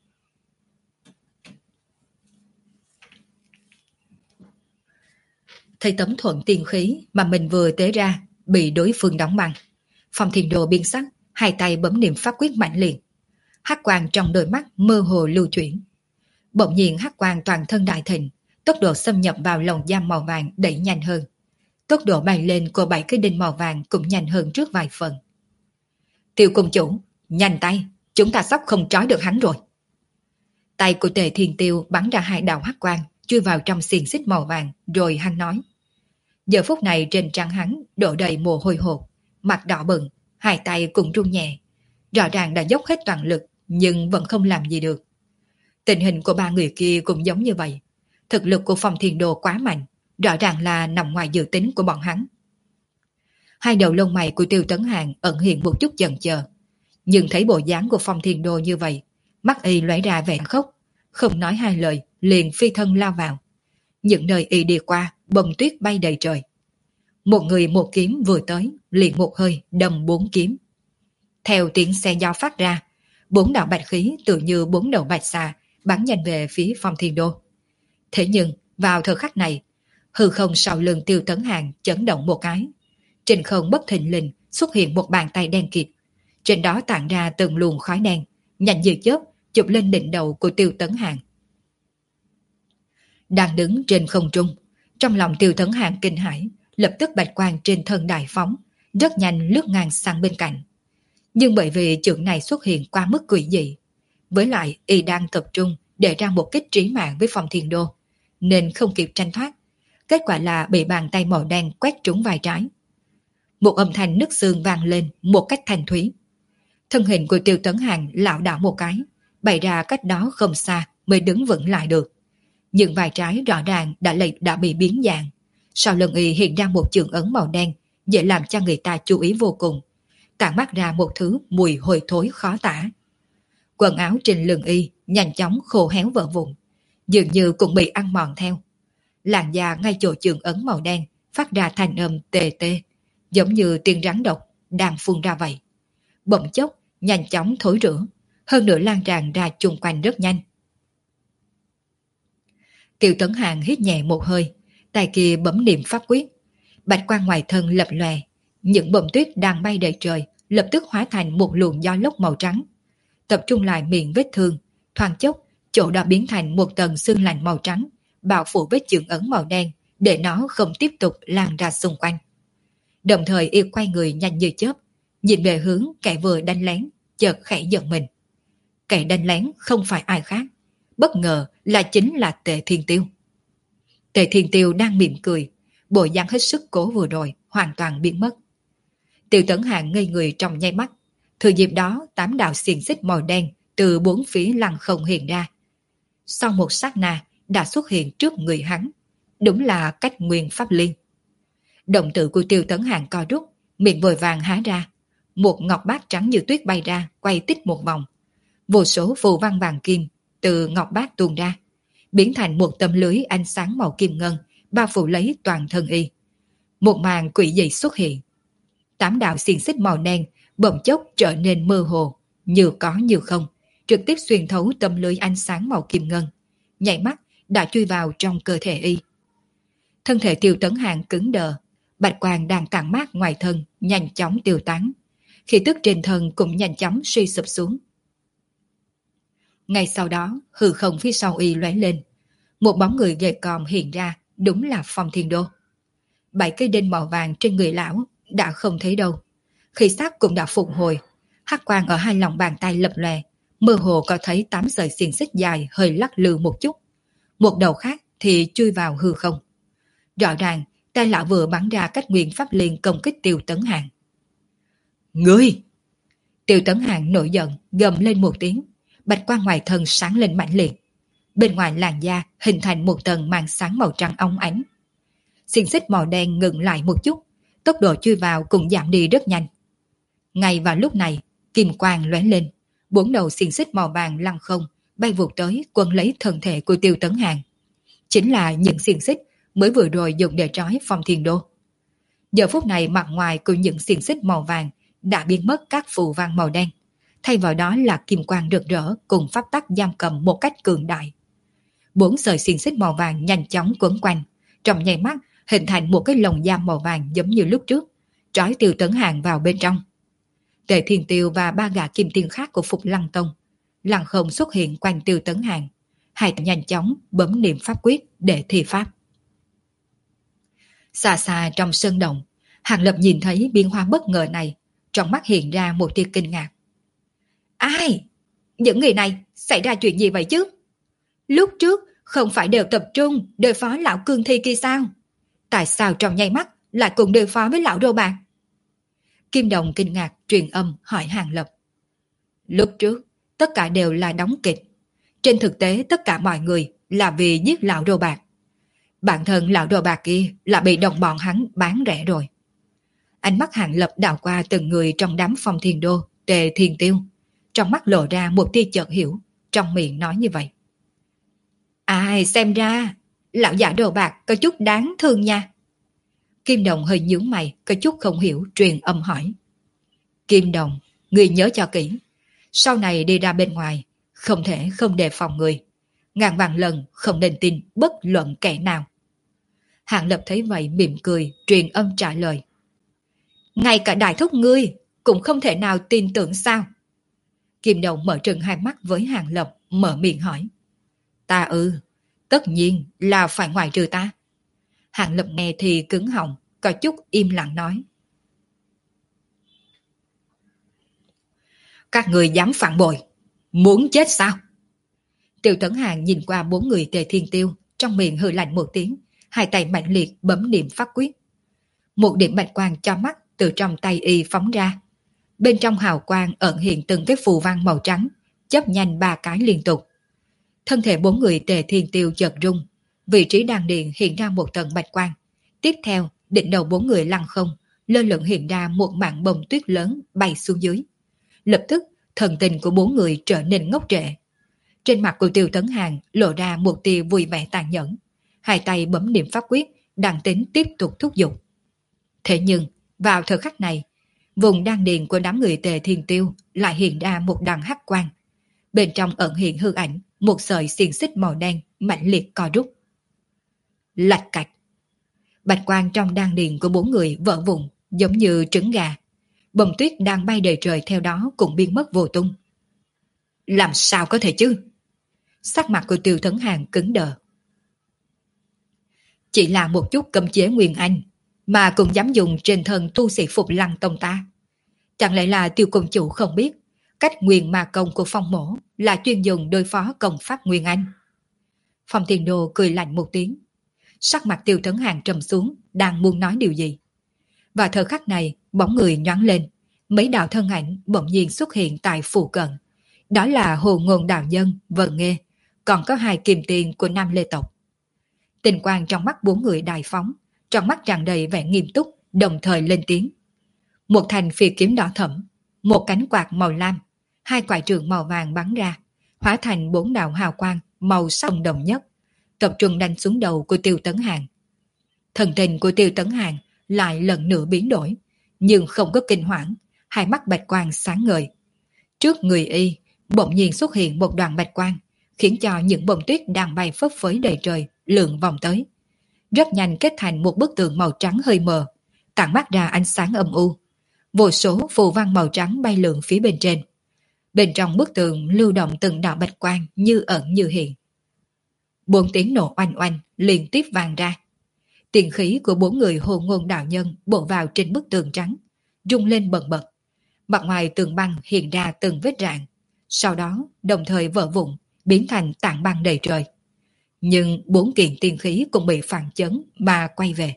Thấy tấm thuận tiên khí mà mình vừa tế ra bị đối phương đóng băng, Phong Thiên Đồ biến sắc, hai tay bấm niệm pháp quyết mạnh liền. Hắc quang trong đôi mắt mơ hồ lưu chuyển. Bỗng nhiên hắc quang toàn thân đại thịnh, tốc độ xâm nhập vào lồng giam màu vàng đẩy nhanh hơn. Tốc độ bay lên của 7 cái đinh màu vàng cũng nhanh hơn trước vài phần. Tiêu công chủ, nhanh tay, chúng ta sắp không trói được hắn rồi. Tay của Tề Thiên Tiêu bắn ra 2 đạo hắc quang, chui vào trong xiềng xích màu vàng, rồi hắn nói. Giờ phút này trên trán hắn đổ đầy mồ hôi hột, mặt đỏ bừng, hai tay cũng run nhẹ. Rõ ràng đã dốc hết toàn lực, nhưng vẫn không làm gì được. Tình hình của 3 người kia cũng giống như vậy. Thực lực của Phong Thiên Đồ quá mạnh, rõ ràng là nằm ngoài dự tính của bọn hắn. Hai đầu lông mày của Tiêu Tấn Hàng ẩn hiện một chút chần chờ, nhưng thấy bộ dáng của Phong Thiên Đồ như vậy, mắt y lóe ra vẻ khóc, không nói hai lời, liền phi thân lao vào. Những nơi y đi qua, bông tuyết bay đầy trời. Một người một kiếm vừa tới, liền một hơi đâm 4 kiếm. Theo tiếng xe gió phát ra, 4 đạo bạch khí tự như 4 đầu bạch xà bắn nhanh về phía Phong Thiên Đô. Thế nhưng vào thời khắc này, hư không sau lưng Tiêu Tấn Hàng chấn động một cái. Trên không bất thình lình xuất hiện một bàn tay đen kịt, trên đó tản ra từng luồng khói đen, nhanh như chớp chụp lên đỉnh đầu của Tiêu Tấn Hàng. Đang đứng trên không trung, trong lòng Tiêu Tấn Hàng kinh hãi, lập tức bạch quang trên thân đại phóng, rất nhanh lướt ngang sang bên cạnh. Nhưng bởi vì chưởng này xuất hiện qua mức quỷ dị, với lại y đang tập trung để ra một kích trí mạng với Phong Thiên Đô, nên không kịp tranh thoát. Kết quả là bị bàn tay màu đen quét trúng vai trái. Một âm thanh nứt xương vang lên một cách thanh thúy. Thân hình của Tiêu Tấn Hàng lảo đảo một cái, bày ra cách đó không xa mới đứng vững lại được. Nhưng vai trái rõ ràng đã bị biến dạng. Sau lưng y hiện ra một chưởng ấn màu đen, dễ làm cho người ta chú ý vô cùng, tản mát ra một thứ mùi hôi thối khó tả. Quần áo trên lưng y nhanh chóng khô héo vỡ vụn, dường như cũng bị ăn mòn theo. Làn da ngay chỗ chưởng ấn màu đen phát ra thanh âm tê tê, giống như tiếng rắn độc đang phun ra vậy. Bỗng chốc nhanh chóng thối rữa, hơn nữa lan tràn ra chung quanh rất nhanh. Tiêu Tấn Hàng hít nhẹ một hơi, tay kia bấm niệm pháp quyết. Bạch quang ngoài thân lập lòe, những bông tuyết đang bay đầy trời lập tức hóa thành một luồng gió lốc màu trắng, tập trung lại miệng vết thương. Thoáng chốc, chỗ đó biến thành một tầng xương lạnh màu trắng, bao phủ vết chưởng ấn màu đen, để nó không tiếp tục lan ra xung quanh. Đồng thời y quay người nhanh như chớp, nhìn về hướng kẻ vừa đánh lén, chợt khẽ giận mình. Kẻ đánh lén không phải ai khác, bất ngờ là chính là Tề Thiên Tiêu. Tề Thiên Tiêu đang mỉm cười, bộ dáng hết sức cố vừa rồi hoàn toàn biến mất. Tiêu Tấn Hàng ngây người trong nháy mắt. Thừa dịp đó 8 đạo xiềng xích màu đen từ 4 phía lăng không hiện ra. Sau một sát na đã xuất hiện trước người hắn, đúng là cách nguyên pháp liên. Động tử của Tiêu Tấn Hàng co rút, miệng vội vàng há ra, một ngọc bát trắng như tuyết bay ra, quay tít một vòng. Vô số phù văn vàng kim từ ngọc bát tuôn ra, biến thành một tấm lưới ánh sáng màu kim ngân, bao phủ lấy toàn thân y. Một màn quỷ dị xuất hiện. 8 đạo xiềng xích màu đen bỗng chốc trở nên mơ hồ, như có như không, trực tiếp xuyên thấu tấm lưới ánh sáng màu kim ngân, nhảy mắt đã chui vào trong cơ thể y. Thân thể Tiêu Tấn Hàng cứng đờ, bạch quang đang tản mát ngoài thân nhanh chóng tiêu tán, khí tức trên thân cũng nhanh chóng suy sụp xuống. Ngay sau đó, hư không phía sau y lóe lên, một bóng người gầy còm hiện ra, đúng là Phong Thiên Đô. 7 cây đinh màu vàng trên người lão đã không thấy đâu, khí sắc cũng đã phục hồi. Hắc quang ở hai lòng bàn tay lập lòe, mơ hồ có thấy 8 sợi xiềng xích dài hơi lắc lư một chút, một đầu khác thì chui vào hư không. Rõ ràng tay lão vừa bắn ra cách nguyên pháp liên công kích Tiêu Tấn Hàng. Ngươi! Tiêu Tấn Hàng nổi giận gầm lên một tiếng, bạch quang ngoài thân sáng lên mãnh liệt, bên ngoài làn da hình thành một tầng màn sáng màu trắng óng ánh. xiềng xích màu đen ngừng lại một chút, tốc độ chui vào cũng giảm đi rất nhanh. Ngay vào lúc này, kim quang lóe lên, 4 đầu xiềng xích màu vàng lăn không, bay vụt tới quấn lấy thân thể của Tiêu Tấn Hàng. Chính là những xiềng xích mới vừa rồi dùng để trói Phong Thiên Đô. Giờ phút này mặt ngoài của những xiềng xích màu vàng đã biến mất các phù văn màu đen, thay vào đó là kim quang rực rỡ cùng pháp tắc giam cầm một cách cường đại. 4 sợi xiềng xích màu vàng nhanh chóng quấn quanh, trong nháy mắt hình thành một cái lồng giam màu vàng giống như lúc trước, trói Tiêu Tấn Hàng vào bên trong. Tề Thiên Tiêu và 3 gã kim tiên khác của Phục Lăng Tông lặng không xuất hiện quanh Tiêu Tấn Hàng, hai tay nhanh chóng bấm niệm pháp quyết để thi pháp. Xa xa trong sân động, Hàng Lập nhìn thấy biến hóa bất ngờ này, trong mắt hiện ra một tia kinh ngạc. Ai? Những người này xảy ra chuyện gì vậy chứ? Lúc trước không phải đều tập trung đối phó lão cương thi kia sao? Tại sao trong nháy mắt lại cùng đối phó với lão rô bạc? Kim Đồng kinh ngạc truyền âm hỏi Hàng Lập. Lúc trước tất cả đều là đóng kịch. Trên thực tế tất cả mọi người là vì giết lão rô bạc. Bản thân lão rô bạc kia là bị đồng bọn hắn bán rẻ rồi. Ánh mắt Hàng Lập đảo qua từng người trong đám Phong Thiên Đô, Tề Thiên Tiêu, trong mắt lộ ra một tia chợt hiểu, trong miệng nói như vậy. Ai xem ra lão giả đồ bạc có chút đáng thương nha. Kim Đồng hơi nhướng mày, có chút không hiểu truyền âm hỏi. Kim Đồng, người nhớ cho kỹ, sau này đi ra bên ngoài không thể không đề phòng người, ngàn vạn lần không nên tin bất luận kẻ nào. Hạng Lập thấy vậy mỉm cười truyền âm trả lời. Ngay cả đại thúc ngươi cũng không thể nào tin tưởng sao? Kim Đồng mở trừng hai mắt với Hạng Lập, mở miệng hỏi. Ta tất nhiên là phải ngoại trừ ta. Hạng Lập nghe thì cứng họng, có chút im lặng nói. Các người dám phản bội, muốn chết sao? Tiêu Tấn Hàng nhìn qua 4 người Tề Thiên Tiêu, trong miệng hừ lạnh một tiếng, hai tay mạnh liệt bấm niệm pháp quyết. Một điểm bạch quang cho mắt từ trong tay y phóng ra. Bên trong hào quang ẩn hiện từng cái phù văn màu trắng, chớp nhanh 3 cái liên tục. Thân thể 4 người Tề Thiên Tiêu chợt rung, vị trí đan điền hiện ra một tầng bạch quang. Tiếp theo, đỉnh đầu 4 người lăn không, lơ lửng hiện ra một mảng bông tuyết lớn bay xuống dưới. Lập tức, thần tình của 4 người trở nên ngốc trệ. Trên mặt của Tiêu Tấn Hàng lộ ra một tia vui vẻ tàn nhẫn. Hai tay bấm niệm pháp quyết, đang tính tiếp tục thúc giục. Thế nhưng, vào thời khắc này, vùng đan điền của đám người Tề Thiên Tiêu lại hiện ra một đằng hắc quang. Bên trong ẩn hiện hư ảnh, một sợi xiềng xích màu đen mạnh liệt co rút. Lạch cạch. Bạch quang trong đan điền của 4 người vỡ vụn giống như trứng gà. Bông tuyết đang bay đầy trời theo đó cũng biến mất vô tung. Làm sao có thể chứ? Sắc mặt của Tiêu Tấn Hàng cứng đờ. Chỉ là một chút cấm chế Nguyên Anh mà cũng dám dùng trên thân tu sĩ Phục Lăng Tông ta. Chẳng lẽ là Tiêu công chủ không biết cách nguyên ma công của Phong Mổ là chuyên dùng đối phó công pháp Nguyên Anh? Phong Thiên Đô cười lạnh một tiếng. Sắc mặt Tiêu Tấn Hàng trầm xuống, đang muốn nói điều gì. Và thời khắc này, bóng người nhoáng lên, mấy đạo thân ảnh bỗng nhiên xuất hiện tại phụ cận. Đó là Hồ Ngôn Đạo Nhân, Vân Nghê, còn có 2 kim tiền của Nam Lê Tộc. Tình quang trong mắt 4 người đại phóng, trong mắt tràn đầy vẻ nghiêm túc, đồng thời lên tiếng. Một thanh phi kiếm đỏ thẫm, một cánh quạt màu lam, 2 quải trường màu vàng bắn ra, hóa thành 4 đạo hào quang màu sắc đồng nhất, tập trung đánh xuống đầu của Tiêu Tấn Hàng. Thần tình của Tiêu Tấn Hàng lại lần nữa biến đổi, nhưng không có kinh hoảng, hai mắt bạch quang sáng ngời. Trước người y, bỗng nhiên xuất hiện một đoàn bạch quang, khiến cho những bông tuyết đang bay phấp phới đầy trời lượn vòng tới. Rất nhanh kết thành một bức tường màu trắng hơi mờ, tản mát ra ánh sáng âm u. Vô số phù văn màu trắng bay lượn phía bên trên. Bên trong bức tường lưu động từng đạo bạch quang như ẩn như hiện. 4 tiếng nổ oanh oanh liên tiếp vang ra. Tiền khí của 4 người Hồ Ngôn Đạo Nhân bổ vào trên bức tường trắng, rung lên bần bật. Mặt ngoài tường băng hiện ra từng vết rạn, sau đó đồng thời vỡ vụn, biến thành tảng băng đầy trời. Nhưng 4 kiện tiên khí cũng bị phản chấn mà quay về.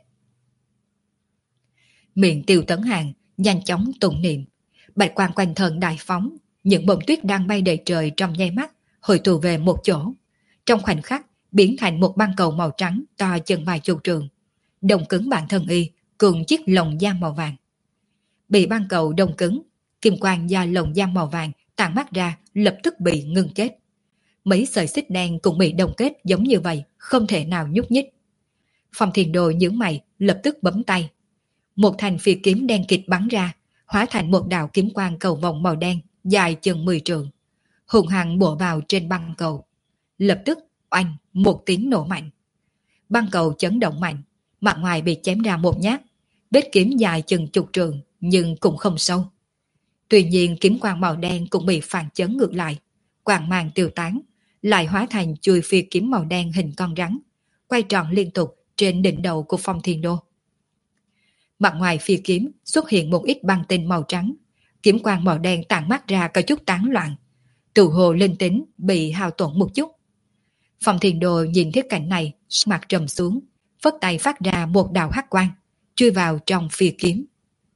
Miệng Tiêu Tấn Hàng nhanh chóng tụng niệm, bạch quang quanh thân đại phóng, những bông tuyết đang bay đầy trời trong nháy mắt hội tụ về một chỗ, trong khoảnh khắc biến thành một băng cầu màu trắng to chừng vài chục trường. đông cứng bản thân y cùng chiếc lồng giam màu vàng. Bị băng cầu đông cứng, kim quang do lồng giam màu vàng tản mắt ra lập tức bị ngưng kết. Mấy sợi xích đen cũng bị đông kết giống như vậy, không thể nào nhúc nhích. Phong Thiên Đồ nhướng mày, lập tức bấm tay. Một thanh phi kiếm đen kịt bắn ra, hóa thành một đạo kiếm quang cầu vòng màu đen, dài chừng 10 trượng, hùng hăng bổ vào trên băng cầu. Lập tức, oanh, một tiếng nổ mạnh. Băng cầu chấn động mạnh, mặt ngoài bị chém ra một nhát, vết kiếm dài chừng chục trượng nhưng cũng không sâu. Tuy nhiên kiếm quang màu đen cũng bị phản chấn ngược lại, quang mang tiêu tán, lại hóa thành chuôi phi kiếm màu đen hình con rắn, quay tròn liên tục trên đỉnh đầu của Phong Thiên Đô. Mặt ngoài phi kiếm xuất hiện một ít băng tinh màu trắng, kiếm quang màu đen tản mắt ra có chút tán loạn, tự hồ linh tính bị hao tổn một chút. Phong Thiên Đô nhìn thấy cảnh này, mặt trầm xuống, phất tay phát ra một đạo hắc quang, chui vào trong phi kiếm.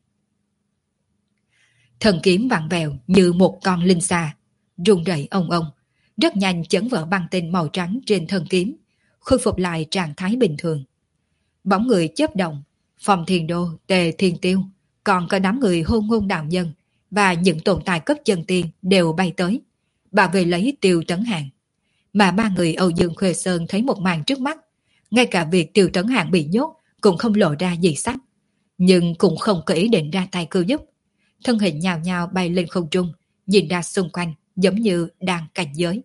Thần kiếm vặn vẹo như một con linh xà, rung rẩy ông ông, rất nhanh chấn vỡ băng tinh màu trắng trên thân kiếm, khôi phục lại trạng thái bình thường. Bóng người chớp động, Phong Thiên Đô, Tề Thiên Tiêu, còn có đám người hôn ngôn đạo nhân và những tồn tại cấp chân tiên đều bay tới, bảo vệ lấy Tiêu Tấn Hàng. Mà ba người Âu Dương Khuê Sơn thấy một màn trước mắt, ngay cả việc Tiêu Tấn Hàng bị nhốt cũng không lộ ra gì sắc, nhưng cũng không có ý định ra tay cứu giúp. Thân hình nhào nhào bay lên không trung, nhìn ra xung quanh giống như đang cảnh giới.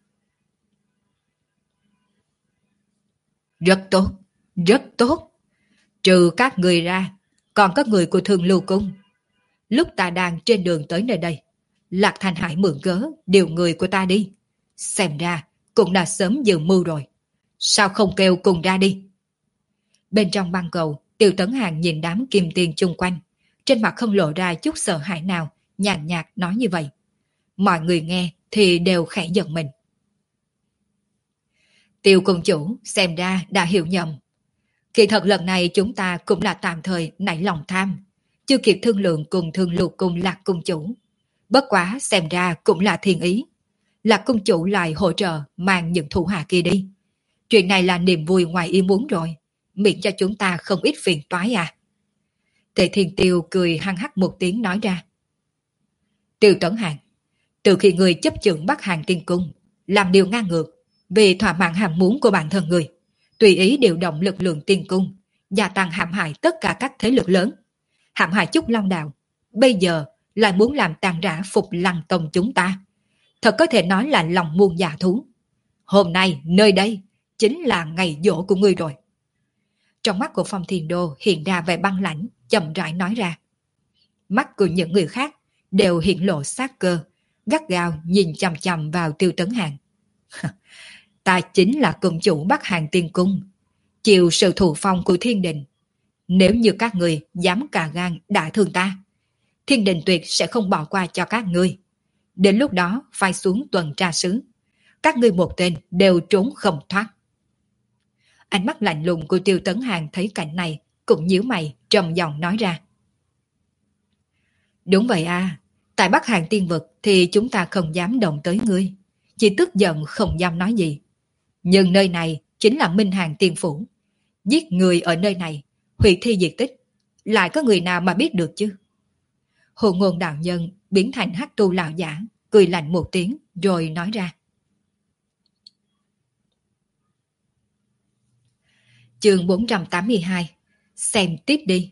Rất tốt, rất tốt. Trừ các người ra, còn có người của Thương Lưu Cung. Lúc ta đang trên đường tới nơi đây, Lạc Thành Hải mượn cớ điều người của ta đi. Xem ra cũng đã sớm dự mưu rồi. Sao không kêu cùng ra đi? Bên trong băng cầu, Tiêu Tấn Hàng nhìn đám kim tiền chung quanh, trên mặt không lộ ra chút sợ hãi nào, nhàn nhạt nói như vậy. Mọi người nghe thì đều khẽ giận mình. Tiêu công chủ xem ra đã hiểu nhầm. Kỳ thật lần này chúng ta cũng là tạm thời nảy lòng tham, chưa kịp thương lượng cùng Thương Lưu Cung Lạc công chủ. Bất quá xem ra cũng là thiên ý. Lạc công chủ lại hỗ trợ mang những thủ hạ kia đi. Chuyện này là niềm vui ngoài ý muốn rồi, miễn cho chúng ta không ít phiền toái à. Tề Thiên Tiêu cười hăng hắc một tiếng nói ra. Tiêu Tấn Hàng, từ khi người chấp chưởng Bắc Hàng Tiên Cung, làm điều ngang ngược, vì thỏa mãn ham muốn của bản thân người, tùy ý điều động lực lượng tiên cung, gia tăng hãm hại tất cả các thế lực lớn, hãm hại Trúc Long Đạo, bây giờ lại muốn làm tàn rã Phục Lăng Tông chúng ta. Thật có thể nói là lòng muôn dạ thú. Hôm nay, nơi đây, chính là ngày giỗ của ngươi rồi. Trong mắt của Phong Thiên Đô hiện ra vẻ băng lãnh, chậm rãi nói ra. Mắt của những người khác đều hiện lộ sát cơ, gắt gao nhìn chằm chằm vào Tiêu Tấn Hàng. Ta chính là cung chủ Bắc Hàng Tiên Cung, chịu sự thù phong của thiên đình. Nếu như các người dám cà gan đả thương ta, thiên đình tuyệt sẽ không bỏ qua cho các ngươi. Đến lúc đó phải xuống tuần tra sứ, các ngươi một tên đều trốn không thoát. Ánh mắt lạnh lùng của Tiêu Tấn Hàng thấy cảnh này cũng nhíu mày trầm giọng nói ra. Đúng vậy à, tại Bắc Hàng Tiên Vực thì chúng ta không dám động tới ngươi, chỉ tức giận không dám nói gì. Nhưng nơi này chính là Minh Hàng Tiên Phủ, giết người ở nơi này, hủy thi diệt tích, lại có người nào mà biết được chứ? Hồ Ngôn đạo nhân biến thành hắc tu lão giả, cười lạnh một tiếng rồi nói ra. Chương 482, xem tiếp đi.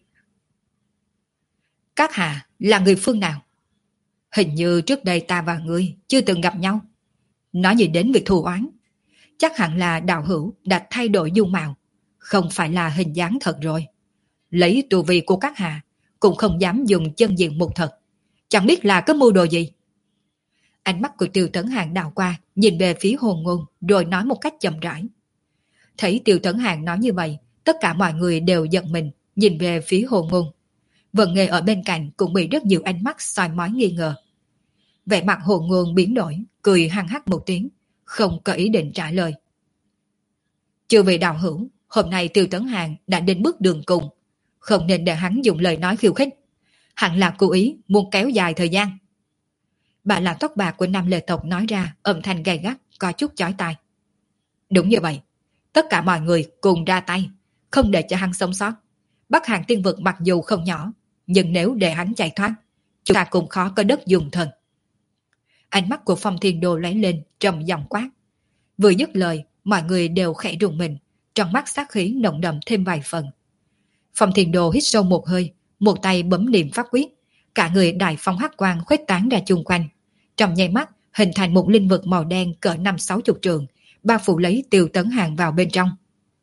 Các hạ là người phương nào? Hình như trước đây ta và ngươi chưa từng gặp nhau. Nói gì đến việc thù oán, chắc hẳn là đạo hữu đã thay đổi dung mạo, không phải là hình dáng thật rồi. Lấy tu vi của các hạ cũng không dám dùng chân diện mục thật, chẳng biết là có mưu đồ gì. Ánh mắt của Tiêu Tấn Hàng đảo qua, nhìn về phía Hồ Ngôn rồi nói một cách chậm rãi. Thấy Tiêu Tấn Hàng nói như vậy, tất cả mọi người đều giận mình, nhìn về phía Hồ Ngôn. Vận Nghề ở bên cạnh cũng bị rất nhiều ánh mắt soi mói nghi ngờ. Vẻ mặt Hồ Ngôn biến đổi, cười hăng hắc một tiếng, không có ý định trả lời. Chưa về đạo hữu, hôm nay Tiêu Tấn Hàng đã đến bước đường cùng, không nên để hắn dùng lời nói khiêu khích. Hẳn là cố ý muốn kéo dài thời gian. Bà là tóc bạc của Nam Lệ tộc nói ra âm thanh gay gắt, có chút chói tai. Đúng như vậy, tất cả mọi người cùng ra tay, không để cho hắn sống sót. Bắc Hàng tiên vực mặc dù không nhỏ, nhưng nếu để hắn chạy thoát, chúng ta cũng khó có đất dùng thân. Ánh mắt của Phong Thiên Đô lóe lên, trầm giọng quát. Vừa dứt lời, mọi người đều khẽ rùng mình, trong mắt sát khí nồng đậm thêm vài phần. Phong Thiên Đô hít sâu một hơi, một tay bấm niệm pháp quyết, cả người đại phong hắc quang khuếch tán ra chung quanh. Trong nháy mắt, hình thành một linh vực màu đen cỡ 50-60 trường, bao phủ lấy Tiêu Tấn Hàng vào bên trong.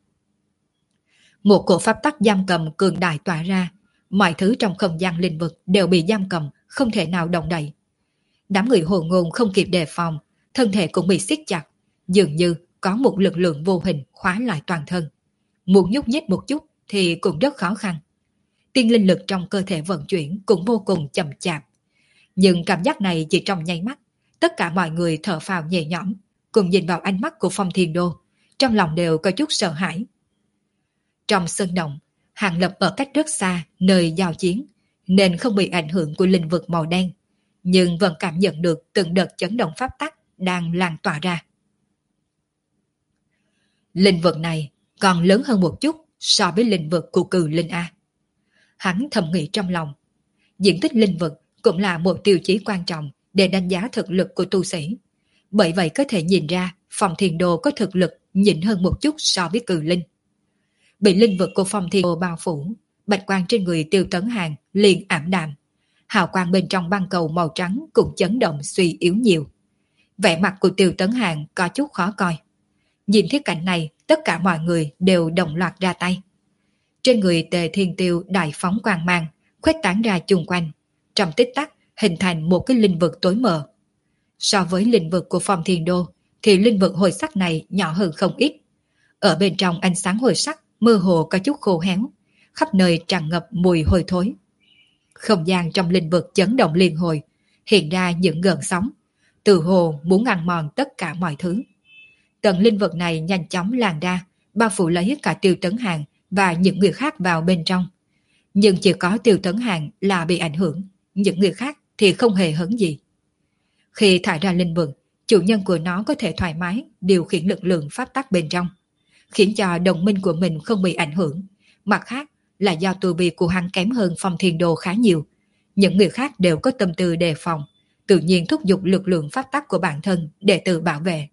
Một cổ pháp tắc giam cầm cường đại tỏa ra, mọi thứ trong không gian linh vực đều bị giam cầm, không thể nào động đậy. Đám người Hồ Ngôn không kịp đề phòng, thân thể cũng bị siết chặt, dường như có một lực lượng vô hình khóa lại toàn thân. Muốn nhúc nhích một chút thì cũng rất khó khăn. Tiên linh lực trong cơ thể vận chuyển cũng vô cùng chậm chạp. Nhưng cảm giác này chỉ trong nháy mắt, tất cả mọi người thở phào nhẹ nhõm, cùng nhìn vào ánh mắt của Phong Thiên Đô, trong lòng đều có chút sợ hãi. Trong sơn động, Hàng Lập ở cách rất xa nơi giao chiến, nên không bị ảnh hưởng của linh vực màu đen, nhưng vẫn cảm nhận được từng đợt chấn động pháp tắc đang lan tỏa ra. Linh vực này còn lớn hơn một chút so với linh vực của Cừ Linh A. Hắn thầm nghĩ trong lòng, diện tích linh vực cũng là một tiêu chí quan trọng để đánh giá thực lực của tu sĩ. Bởi vậy có thể nhìn ra Phong Thiên Đô có thực lực nhỉnh hơn một chút so với Cừ Linh. Bị linh vực của Phong Thiên Đô bao phủ, bạch quang trên người Tiêu Tấn Hàng liền ảm đạm. Hào quang bên trong băng cầu màu trắng cũng chấn động suy yếu nhiều. Vẻ mặt của Tiêu Tấn Hàng có chút khó coi. Nhìn thấy cảnh này, tất cả mọi người đều đồng loạt ra tay. Trên người Tề Thiên Tiêu đại phóng quang mang, khuếch tán ra chung quanh. Trong tích tắc, hình thành một cái linh vực tối mờ. So với linh vực của Phong Thiên Đô, thì linh vực hồi sắc này nhỏ hơn không ít. Ở bên trong ánh sáng hồi sắc, mơ hồ có chút khô héo, khắp nơi tràn ngập mùi hôi thối. Không gian trong linh vực chấn động liên hồi, hiện ra những gợn sóng, từ hồ muốn ăn mòn tất cả mọi thứ. Tầng linh vực này nhanh chóng lan ra, bao phủ lấy cả Tiêu Tấn Hàng và những người khác vào bên trong. Nhưng chỉ có Tiêu Tấn Hàng là bị ảnh hưởng, những người khác thì không hề hấn gì. Khi thải ra linh vực, chủ nhân của nó có thể thoải mái điều khiển lực lượng pháp tắc bên trong, khiến cho đồng minh của mình không bị ảnh hưởng. Mặt khác là do tu vi của hắn kém hơn Phong Thiên Đô khá nhiều. Những người khác đều có tâm tư đề phòng, tự nhiên thúc giục lực lượng pháp tắc của bản thân để tự bảo vệ.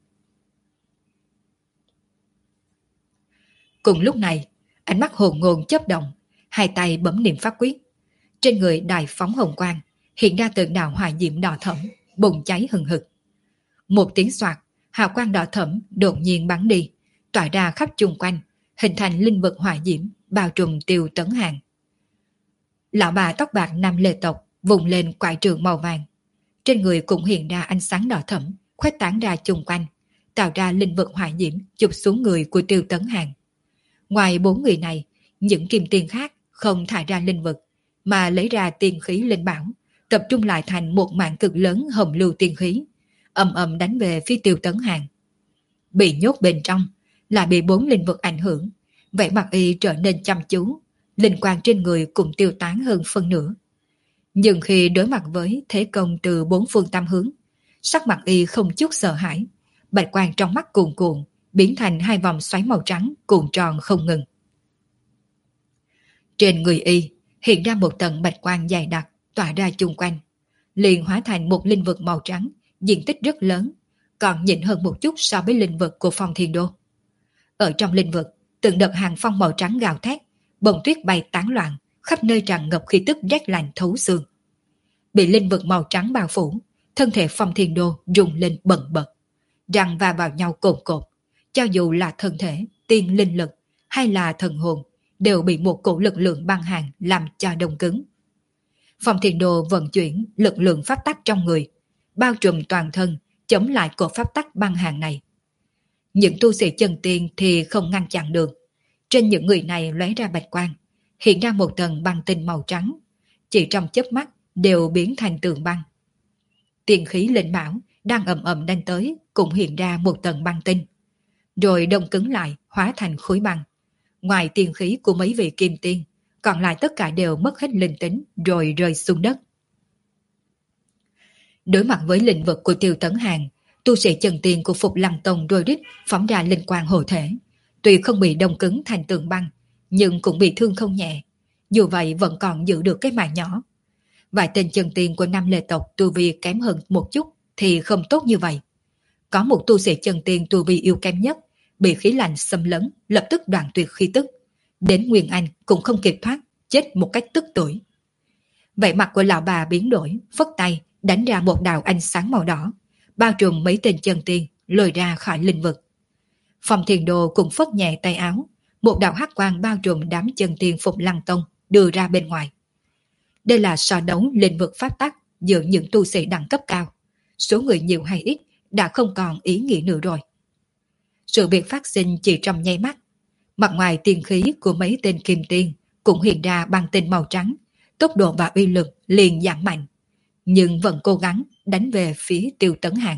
Cùng lúc này, ánh mắt Hồn Ngôn chớp động, hai tay bấm niệm pháp quyết. Trên người đại phóng hồng quang, hiện ra từng đạo hỏa diễm đỏ thẫm, bùng cháy hừng hực. Một tiếng xoạt, hào quang đỏ thẫm đột nhiên bắn đi, tỏa ra khắp chung quanh, hình thành linh vực hỏa diễm bao trùm Tiêu Tấn Hàng. Lão bà tóc bạc nam lê tộc vùng lên quải trường màu vàng, trên người cũng hiện ra ánh sáng đỏ thẫm, khuếch tán ra chung quanh, tạo ra linh vực hỏa diễm chụp xuống người của Tiêu Tấn Hàng. Ngoài 4 người này, những kim tiền khác không thải ra linh vực, mà lấy ra tiên khí linh bảo, tập trung lại thành một mạng cực lớn hồng lưu tiên khí, ầm ầm đánh về phía Tiêu Tấn Hàng. Bị nhốt bên trong, là bị 4 linh vực ảnh hưởng, vẻ mặt y trở nên chăm chú, linh quang trên người cũng tiêu tán hơn phân nửa. Nhưng khi đối mặt với thế công từ 4 phương tam hướng, sắc mặt y không chút sợ hãi, bạch quang trong mắt cuồn cuộn, biến thành 2 vòng xoáy màu trắng cuộn tròn không ngừng. Trên người y hiện ra một tầng bạch quang dày đặc tỏa ra chung quanh, liền hóa thành một linh vực màu trắng, diện tích rất lớn, còn nhỉnh hơn một chút so với linh vực của Phong Thiên Đô. Ở trong linh vực, từng đợt hàng phong màu trắng gào thét, bông tuyết bay tán loạn, khắp nơi tràn ngập khí tức rét lạnh thấu xương. Bị linh vực màu trắng bao phủ, thân thể Phong Thiên Đô rung lên bần bật, răng va vào nhau cồn cột, cho dù là thân thể, tiên linh lực hay là thần hồn, đều bị một cổ lực lượng băng hàn làm cho đông cứng. Phong Thiên Đô vận chuyển lực lượng pháp tắc trong người, bao trùm toàn thân, chống lại cổ pháp tắc băng hàn này. Những tu sĩ chân tiên thì không ngăn chặn được. Trên những người này lóe ra bạch quang, hiện ra một tầng băng tinh màu trắng, chỉ trong chớp mắt đều biến thành tường băng. Tiên khí linh bảo đang ầm ầm đánh tới cũng hiện ra một tầng băng tinh, rồi đông cứng lại hóa thành khối băng. Ngoài tiên khí của mấy vị kim tiên, còn lại tất cả đều mất hết linh tính rồi rơi xuống đất. Đối mặt với lĩnh vực của Tiêu Tấn Hàng, tu sĩ chân tiên của Phục Lăng Tông Rôi Rít phóng ra linh quang hộ thể, tuy không bị đông cứng thành tường băng, nhưng cũng bị thương không nhẹ. Dù vậy vẫn còn giữ được cái mạng nhỏ. Vài tên chân tiên của Nam Lê tộc tu vi kém hơn một chút thì không tốt như vậy. Có một tu sĩ chân tiên tu vi yếu kém nhất, bị khí lạnh xâm lấn, lập tức đoạn tuyệt khí tức. Đến Nguyên Anh cũng không kịp thoát, chết một cách tức tưởi. Vẻ mặt của lão bà biến đổi, phất tay, đánh ra một đạo ánh sáng màu đỏ, bao trùm mấy tên chân tiên, lôi ra khỏi linh vực. Phong Thiền Đồ cũng phất nhẹ tay áo, một đạo hắc quang bao trùm đám chân tiên Phục Lăng Tông đưa ra bên ngoài. Đây là so đấu linh vực pháp tắc giữa những tu sĩ đẳng cấp cao. Số người nhiều hay ít đã không còn ý nghĩa nữa rồi. Sự việc phát sinh chỉ trong nháy mắt. Mặt ngoài tiên khí của mấy tên kim tiên cũng hiện ra bằng tinh màu trắng, tốc độ và uy lực liền giảm mạnh, nhưng vẫn cố gắng đánh về phía Tiêu Tấn Hàng.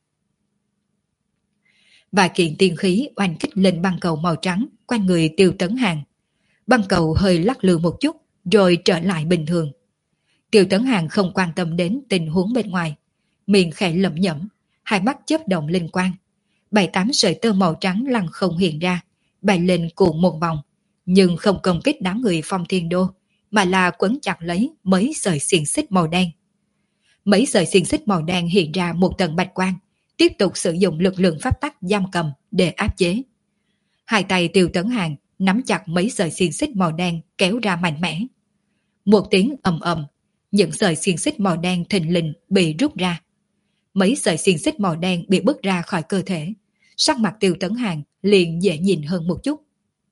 Vài kiện tiên khí oanh kích lên băng cầu màu trắng quanh người Tiêu Tấn Hàng. Băng cầu hơi lắc lư một chút rồi trở lại bình thường. Tiêu Tấn Hàng không quan tâm đến tình huống bên ngoài, miệng khẽ lẩm nhẩm, hai mắt chớp động linh quang. 7-8 sợi tơ màu trắng lăn không hiện ra, bay lên cuộn một vòng, nhưng không công kích đám người Phong Thiên Đô, mà là quấn chặt lấy mấy sợi xiềng xích màu đen. Mấy sợi xiềng xích màu đen hiện ra một tầng bạch quang, tiếp tục sử dụng lực lượng pháp tắc giam cầm để áp chế. Hai tay Tiêu Tấn Hàng nắm chặt mấy sợi xiềng xích màu đen kéo ra mạnh mẽ. Một tiếng ầm ầm, những sợi xiềng xích màu đen thình lình bị rút ra. Mấy sợi xiềng xích màu đen bị bứt ra khỏi cơ thể, sắc mặt Tiêu Tấn Hàng liền dễ nhìn hơn một chút.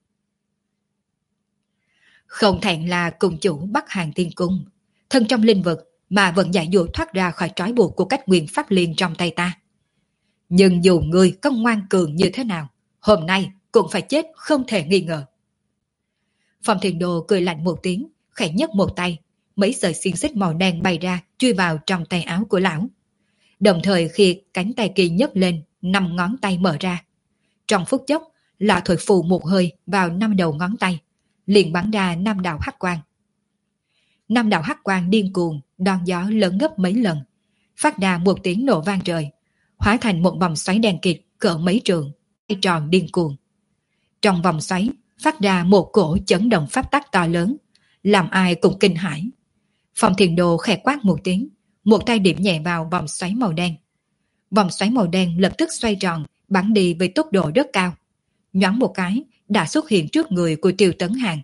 Không thẹn là cùng chủ Bắc Hàng Tiên Cung, thân trong linh vực mà vẫn giải dụ thoát ra khỏi trói buộc của cách nguyên pháp liên trong tay ta. Nhưng dù ngươi có ngoan cường như thế nào, hôm nay cũng phải chết không thể nghi ngờ. Phong Thiền Đồ cười lạnh một tiếng, khẽ nhấc một tay, mấy sợi xiềng xích màu đen bay ra chui vào trong tay áo của lão. Đồng thời khi cánh tay kia nhấc lên, 5 ngón tay mở ra. Trong phút chốc, lão thổi phù một hơi vào 5 đầu ngón tay, liền bắn ra 5 đạo hắc quang. 5 đạo hắc quang điên cuồng, đón gió lớn gấp mấy lần, phát ra một tiếng nổ vang trời, hóa thành một vòng xoáy đen kịt cỡ mấy trượng, quay tròn điên cuồng. Trong vòng xoáy phát ra một cổ chấn động pháp tắc to lớn, làm ai cũng kinh hãi. Phong Thiền Đồ khẽ quát một tiếng, một tay điểm nhẹ vào vòng xoáy màu đen. Vòng xoáy màu đen lập tức xoay tròn, bắn đi với tốc độ rất cao. Nhoáng một cái, đã xuất hiện trước người của Tiêu Tấn Hàng.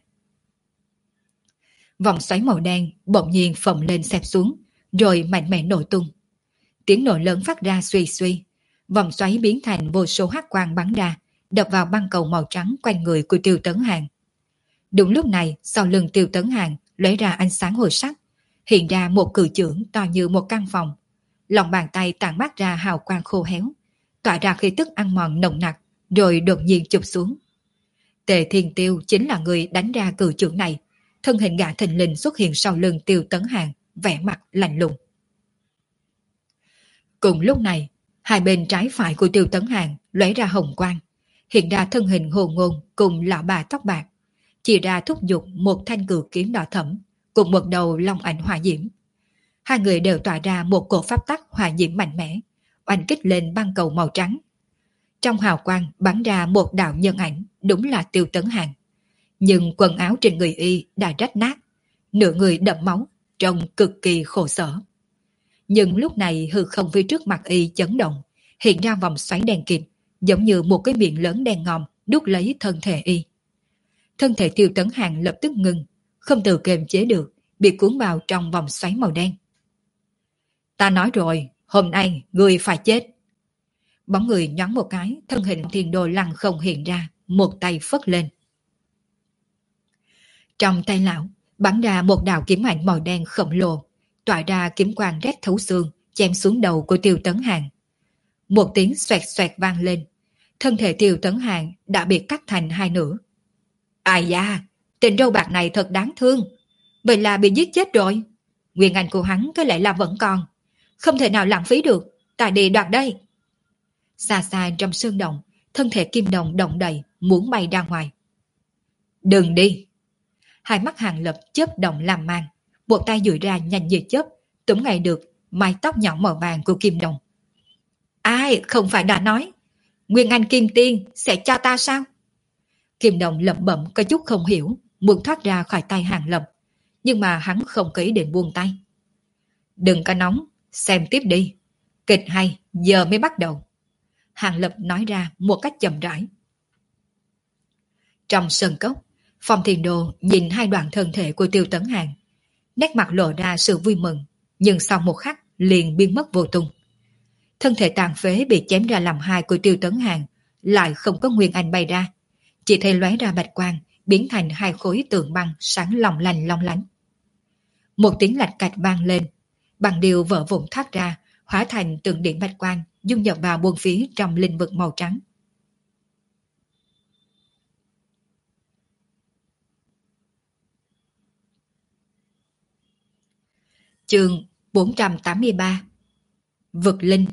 Vòng xoáy màu đen bỗng nhiên phồng lên xẹp xuống, rồi mạnh mẽ nổ tung. Tiếng nổ lớn phát ra suy suy, vòng xoáy biến thành vô số hắc quang bắn ra, đập vào băng cầu màu trắng quanh người của Tiêu Tấn Hàng. Đúng lúc này, sau lưng Tiêu Tấn Hàng lóe ra ánh sáng hồi sắc, hiện ra một cự chưởng to như một căn phòng. Lòng bàn tay tản mát ra hào quang khô héo, tỏa ra khí tức ăn mòn nồng nặc, rồi đột nhiên chụp xuống. Tề Thiên Tiêu chính là người đánh ra cự chưởng này. Thân hình gã thình lình xuất hiện sau lưng Tiêu Tấn Hàng, vẻ mặt lạnh lùng. Cùng lúc này, hai bên trái phải của Tiêu Tấn Hàng lóe ra hồng quang, hiện ra thân hình Hồ Ngôn cùng lão bà tóc bạc, chỉ ra thúc giục một thanh cự kiếm đỏ thẫm cùng một đầu long ảnh hỏa diễm. Hai người đều tỏa ra một cổ pháp tắc hỏa diễm mạnh mẽ, oanh kích lên băng cầu màu trắng. Trong hào quang bắn ra một đạo nhân ảnh, đúng là Tiêu Tấn Hàng. Nhưng quần áo trên người y đã rách nát, nửa người đẫm máu, trông cực kỳ khổ sở. Nhưng lúc này hư không phía trước mặt y chấn động, hiện ra vòng xoáy đen kịt, giống như một cái miệng lớn đen ngòm đút lấy thân thể y. Thân thể Tiêu Tấn Hàng lập tức ngừng, không tự kiềm chế được, bị cuốn vào trong vòng xoáy màu đen. Ta nói rồi, hôm nay ngươi phải chết. Bóng người nhoáng một cái, thân hình Thiên Đồ lăng không hiện ra, một tay phất lên. Trong tay lão bắn ra một đạo kiếm ảnh màu đen khổng lồ, tỏa ra kiếm quang rét thấu xương, chém xuống đầu của Tiêu Tấn Hàng. Một tiếng xoẹt xoẹt vang lên, thân thể Tiêu Tấn Hàng đã bị cắt thành hai nửa. Ai da, tên râu bạc này thật đáng thương. Vậy là bị giết chết rồi. Nguyên anh của hắn có lẽ là vẫn còn, không thể nào lãng phí được, ta đi đoạt đây. Xa xa trong sơn động, thân thể Kim Đồng động đậy, muốn bay ra ngoài. Đừng đi. Hai mắt Hàng Lập chớp động làm mang, một tay duỗi ra nhanh như chớp, túm ngay được mái tóc nhỏ màu vàng của Kim Đồng. Ai không phải đã nói Nguyên Anh Kim Tiên sẽ cho ta sao? Kim Đồng lẩm bẩm có chút không hiểu, muốn thoát ra khỏi tay Hàng Lập, nhưng mà hắn không có ý định buông tay. Đừng có nóng, xem tiếp đi. Kịch hay, giờ mới bắt đầu. Hàng Lập nói ra một cách chậm rãi. Trong sân cốc, Phong Thiên Đô nhìn hai đoạn thân thể của Tiêu Tấn Hàng. Nét mặt lộ ra sự vui mừng, nhưng sau một khắc liền biến mất vô tung. Thân thể tàn phế bị chém ra làm hai của Tiêu Tấn Hàng lại không có nguyên anh bay ra, chỉ thấy lóe ra bạch quang, biến thành hai khối tượng băng sáng long lanh long lánh. Một tiếng lạch cạch vang lên, băng điêu vỡ vụn thoát ra, hóa thành tượng điện bạch quang, dung nhập vào buông phía trong linh vực màu trắng. Chương 483 Vực Linh.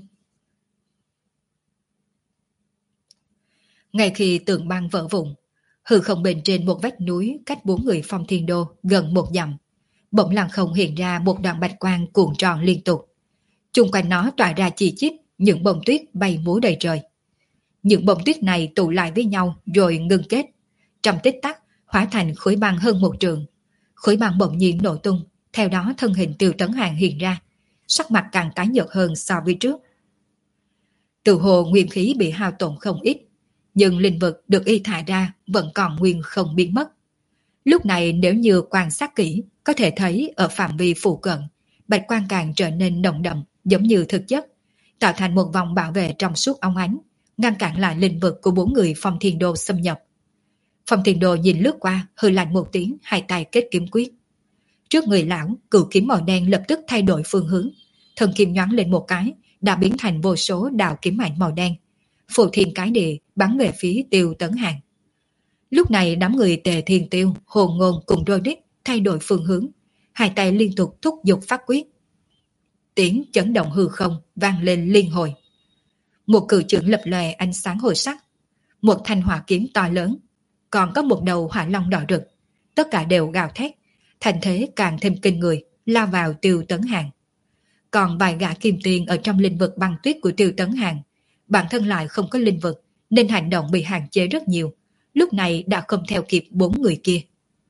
Ngay khi tượng băng vỡ vụn, hư không bên trên một vách núi cách 4 người Phong Thiên Đô gần một dặm, bỗng lặng không hiện ra một đoạn bạch quang cuộn tròn liên tục. Chung quanh nó tỏa ra chi chít những bông tuyết bay múa đầy trời. Những bông tuyết này tụ lại với nhau rồi ngưng kết, trong tích tắc hóa thành khối băng hơn một trường. Khối băng bỗng nhiên nổ tung, theo đó thân hình Tiêu Tấn Hàng hiện ra, sắc mặt càng tái nhợt hơn so với trước. Từ hồ nguyên khí bị hao tổn không ít, nhưng linh vực được y thải ra vẫn còn nguyên không biến mất. Lúc này nếu như quan sát kỹ, có thể thấy ở phạm vi phụ cận, bạch quang càng trở nên nồng đậm giống như thực chất, tạo thành một vòng bảo vệ trong suốt óng ánh, ngăn cản lại linh vực của 4 người Phong Thiên Đô xâm nhập. Phong Thiên Đô nhìn lướt qua, hừ lạnh một tiếng, hai tay kết kiếm quyết. Trước người lão, cửu kiếm màu đen lập tức thay đổi phương hướng, thân kiếm nhoáng lên một cái, đã biến thành vô số đạo kiếm ảnh màu đen, phù thiên cái địa bắn về phía Tiêu Tấn Hàng. Lúc này đám người Tề Thiên Tiêu, Hồ Ngôn cùng Rodic thay đổi phương hướng, hai tay liên tục thúc giục phát quyết. Tiếng chấn động hư không vang lên liên hồi. Một cự chưởng lập lòe ánh sáng hồi sắc, một thanh hỏa kiếm to lớn, còn có một đầu hỏa long đỏ rực, tất cả đều gào thét, thành thế càng thêm kinh người, lao vào Tiêu Tấn Hàng. Còn vài gã kim tiền ở trong linh vực băng tuyết của Tiêu Tấn Hàng, bản thân lại không có linh vực nên hành động bị hạn chế rất nhiều, lúc này đã không theo kịp 4 người kia.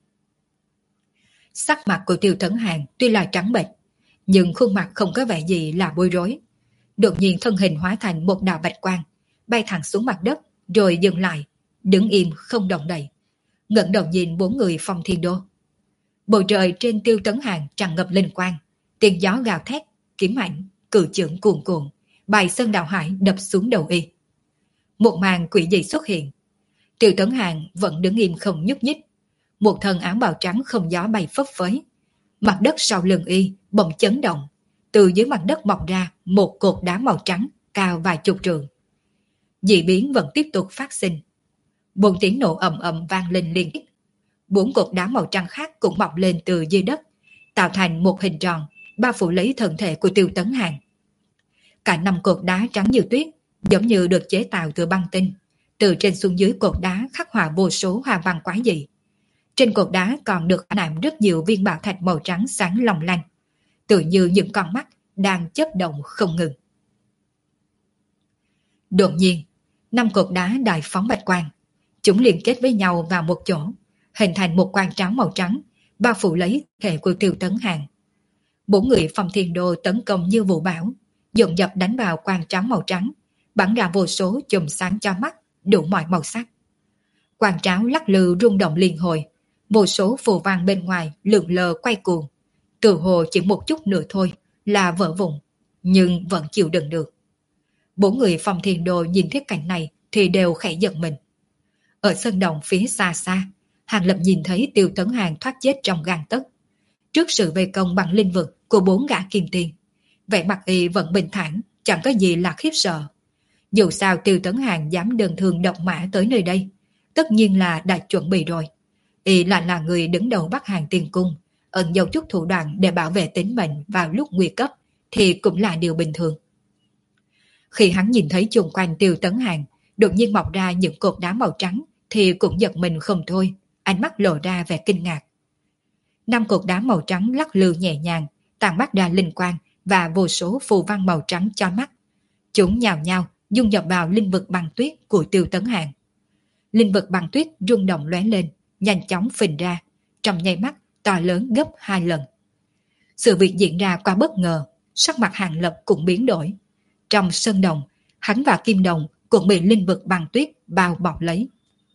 Sắc mặt của Tiêu Tấn Hàng tuy là trắng bệch, nhưng khuôn mặt không có vẻ gì là bối rối. Đột nhiên thân hình hóa thành một đạo bạch quang, bay thẳng xuống mặt đất, rồi dừng lại, đứng im không động đậy, ngẩng đầu nhìn 4 người Phong Thiên Đô. Bầu trời trên Tiêu Tấn Hàng tràn ngập linh quang, tiếng gió gào thét, kiếm ảnh, cự chưởng cuồn cuộn, bài sơn đào hải đập xuống đầu y. Một màn quỷ dị xuất hiện. Tiêu Tấn Hàng vẫn đứng im không nhúc nhích, một thân áo bào trắng không gió bay phấp phới. Mặt đất sau lưng y bỗng chấn động, từ dưới mặt đất mọc ra một cột đá màu trắng cao vài chục trượng. Dị biến vẫn tiếp tục phát sinh. 4 tiếng nổ ầm ầm vang lên liên tiếp. 4 cột đá màu trắng khác cũng mọc lên từ dưới đất, tạo thành một hình tròn, bao phủ lấy thân thể của Tiêu Tấn Hàng. Cả 5 cột đá trắng như tuyết, giống như được chế tạo từ băng tinh. Từ trên xuống dưới cột đá khắc họa vô số hoa văn quái dị. Trên cột đá còn được nạm rất nhiều viên bảo thạch màu trắng sáng long lanh, tựa như những con mắt đang chớp động không ngừng. Đột nhiên, 5 cột đá đại phóng bạch quang, chúng liên kết với nhau vào một chỗ, hình thành một quang tráo màu trắng, bao phủ lấy thể của Tiêu Tấn Hàng. 4 người Phong Thiên Đô tấn công như vụ bão, dồn dập đánh vào quang tráo màu trắng, bắn ra vô số chùm sáng cho mắt, đủ mọi màu sắc. Quang tráo lắc lư rung động liên hồi, vô số phù văn bên ngoài lượn lờ quay cuồng, từ hồ chỉ một chút nữa thôi là vỡ vụn, nhưng vẫn chịu đựng được. 4 người Phong Thiên Đô nhìn thấy cảnh này thì đều khẽ giật mình. Ở sân động phía xa xa, Hàng Lập nhìn thấy Tiêu Tấn Hàng thoát chết trong gang tấc. Trước sự vây công bằng linh vực của 4 gã kim tiền, vẻ mặt y vẫn bình thản, chẳng có gì là khiếp sợ. Dù sao Tiêu Tấn Hàng dám đơn thương độc mã tới nơi đây, tất nhiên là đã chuẩn bị rồi. Y là người đứng đầu Bắc Hàng Tiên Cung, ẩn giấu chút thủ đoạn để bảo vệ tính mệnh vào lúc nguy cấp thì cũng là điều bình thường. Khi hắn nhìn thấy chung quanh Tiêu Tấn Hàng đột nhiên mọc ra những cột đá màu trắng thì cũng giật mình không thôi, ánh mắt lộ ra vẻ kinh ngạc. 5 cột đá màu trắng lắc lư nhẹ nhàng, tàn mắt ra linh quang và vô số phù văn màu trắng cho mắt. Chúng nhào nhào dung nhập vào linh vực băng tuyết của Tiêu Tấn Hàng. Linh vật băng tuyết rung động lóe lên, nhanh chóng phình ra, trong nháy mắt to lớn gấp 2 lần. Sự việc diễn ra qua bất ngờ, sắc mặt Hàng Lập cũng biến đổi. Trong sơn đồng, hắn và Kim Đồng cũng bị linh vật băng tuyết bao bọc lấy.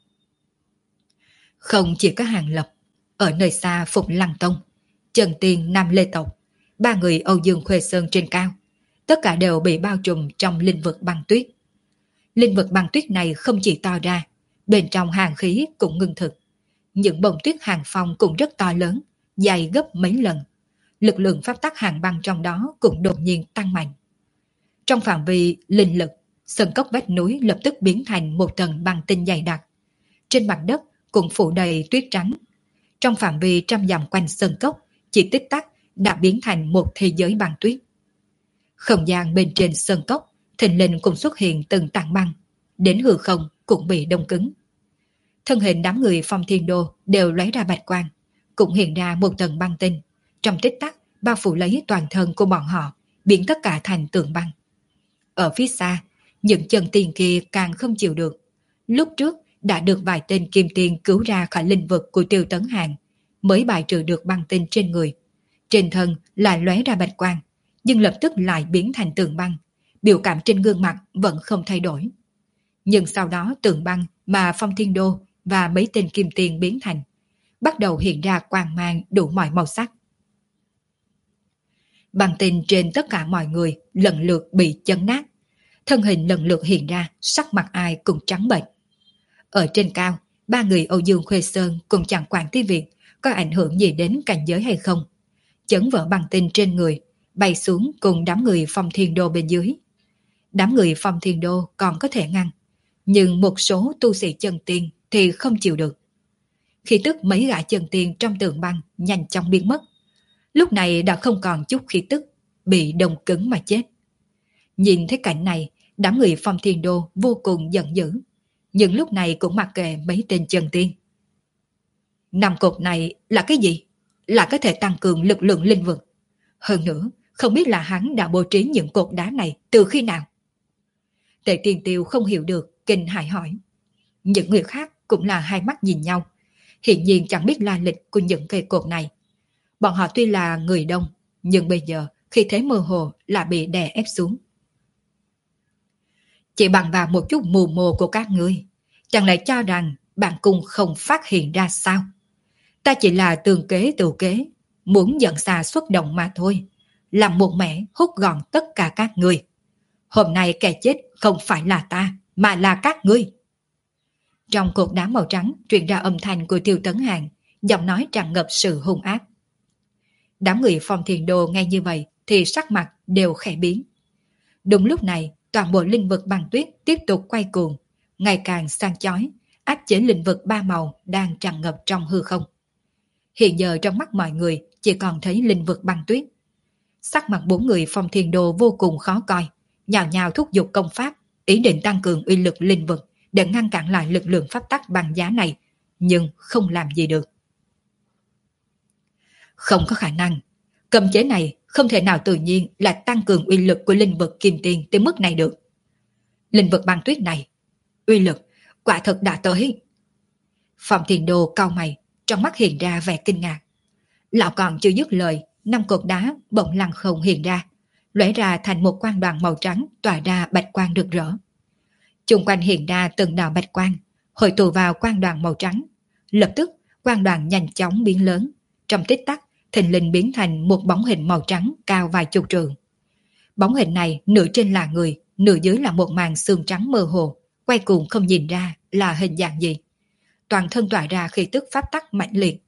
Không chỉ có Hàng Lập, ở nơi xa Phục Lăng Tông, Trần Tiên, Nam Lê Tộc, ba người Âu Dương Khuê Sơn trên cao, tất cả đều bị bao trùm trong linh vật băng tuyết. Linh vật băng tuyết này không chỉ to ra, bên trong hàn khí cũng ngưng thực. Những bông tuyết hàng phong cũng rất to lớn, dày gấp mấy lần. Lực lượng pháp tắc hàng băng trong đó cũng đột nhiên tăng mạnh. Trong phạm vi linh lực, sân cốc vách núi lập tức biến thành một tầng băng tinh dày đặc. Trên mặt đất cũng phủ đầy tuyết trắng. Trong phạm vi trăm dặm quanh sân cốc, chỉ tích tắc đã biến thành một thế giới băng tuyết. Không gian bên trên sân cốc, thình lình cũng xuất hiện từng tảng băng, đến hư không cũng bị đông cứng. Thân hình đám người Phong Thiên Đô đều lóe ra bạch quang, cũng hiện ra một tầng băng tinh, trong tích tắc bao phủ lấy toàn thân của bọn họ, biến tất cả thành tượng băng. Ở phía xa, những chân tiên kia càng không chịu được. Lúc trước đã được vài tên kim tiên cứu ra khỏi linh vực của Tiêu Tấn Hàng, mới bài trừ được băng tinh trên người. Trên thân lại lóe ra bạch quang, nhưng lập tức lại biến thành tượng băng, biểu cảm trên gương mặt vẫn không thay đổi. Nhưng sau đó tượng băng mà Phong Thiên Đô và mấy tên kim tiền biến thành, bắt đầu hiện ra quang mang đủ mọi màu sắc. Băng tinh trên tất cả mọi người lần lượt bị chấn nát, thân hình lần lượt hiện ra, sắc mặt ai cũng trắng bệch. Ở trên cao, ba người Âu Dương Khuê Sơn cũng chẳng quản tới việc có ảnh hưởng gì đến cảnh giới hay không. Chấn vỡ băng tinh trên người, bay xuống cùng đám người Phong Thiên Đô bên dưới. Đám người Phong Thiên Đô còn có thể ngăn, nhưng một số tu sĩ chân tiên thì không chịu được. Khí tức mấy gã chân tiên trong tượng băng nhanh chóng biến mất. Lúc này đã không còn chút khí tức, bị đông cứng mà chết. Nhìn thấy cảnh này, đám người Phong Thiên Đô vô cùng giận dữ, nhưng lúc này cũng mặc kệ mấy tên chân tiên. Năm cột này là cái gì? Là có thể tăng cường lực lượng linh vực. Hơn nữa, không biết là hắn đã bố trí những cột đá này từ khi nào. Tề Tiên Tiêu không hiểu được, kinh hãi hỏi. Những người khác cũng là hai mắt nhìn nhau, hiển nhiên chẳng biết la lịch của những cây cột này. Bọn họ tuy là người đông, nhưng bây giờ khi thế mơ hồ là bị đè ép xuống. Chỉ bằng vào một chút mù mồ của các ngươi, chẳng lẽ cho rằng bản cung không phát hiện ra sao? Ta chỉ là tường kế tự kế, muốn dẫn xa xuất động mà thôi, làm một mẻ hút gọn tất cả các ngươi. Hôm nay kẻ chết không phải là ta, mà là các ngươi. Trong cột đá màu trắng truyền ra âm thanh của Tiêu Tấn Hàng, giọng nói tràn ngập sự hung ác. Đám người Phong Thiên Đô nghe như vậy thì sắc mặt đều khẽ biến. Đúng lúc này, toàn bộ linh vực băng tuyết tiếp tục quay cuồng, ngày càng sang chói, áp chế linh vực ba màu đang tràn ngập trong hư không. Hiện giờ trong mắt mọi người chỉ còn thấy linh vực băng tuyết. Sắc mặt bốn người Phong Thiên Đô vô cùng khó coi, nhào nhào thúc giục công pháp, ý định tăng cường uy lực linh vực để ngăn cản lại lực lượng pháp tắc băng giá này, nhưng không làm gì được. Không có khả năng, cấm chế này không thể nào tự nhiên là tăng cường uy lực của linh vực kim tiên tới mức này được. Linh vực băng tuyết này, uy lực quả thật đã tới. Phong Thiên Đô cau mày, trong mắt hiện ra vẻ kinh ngạc. Lão còn chưa dứt lời, năm cột đá bỗng lăng không hiện ra, lóe ra thành một quang đoàn màu trắng tỏa ra bạch quang rực rỡ. Chung quanh hiện ra từng đạo bạch quang, hội tụ vào quang đoàn màu trắng. Lập tức, quang đoàn nhanh chóng biến lớn, trong tích tắc, thình lình biến thành một bóng hình màu trắng cao vài chục trượng. Bóng hình này nửa trên là người, nửa dưới là một màn xương trắng mơ hồ, quay cuồng không nhìn ra là hình dạng gì. Toàn thân tỏa ra khí tức pháp tắc mạnh liệt.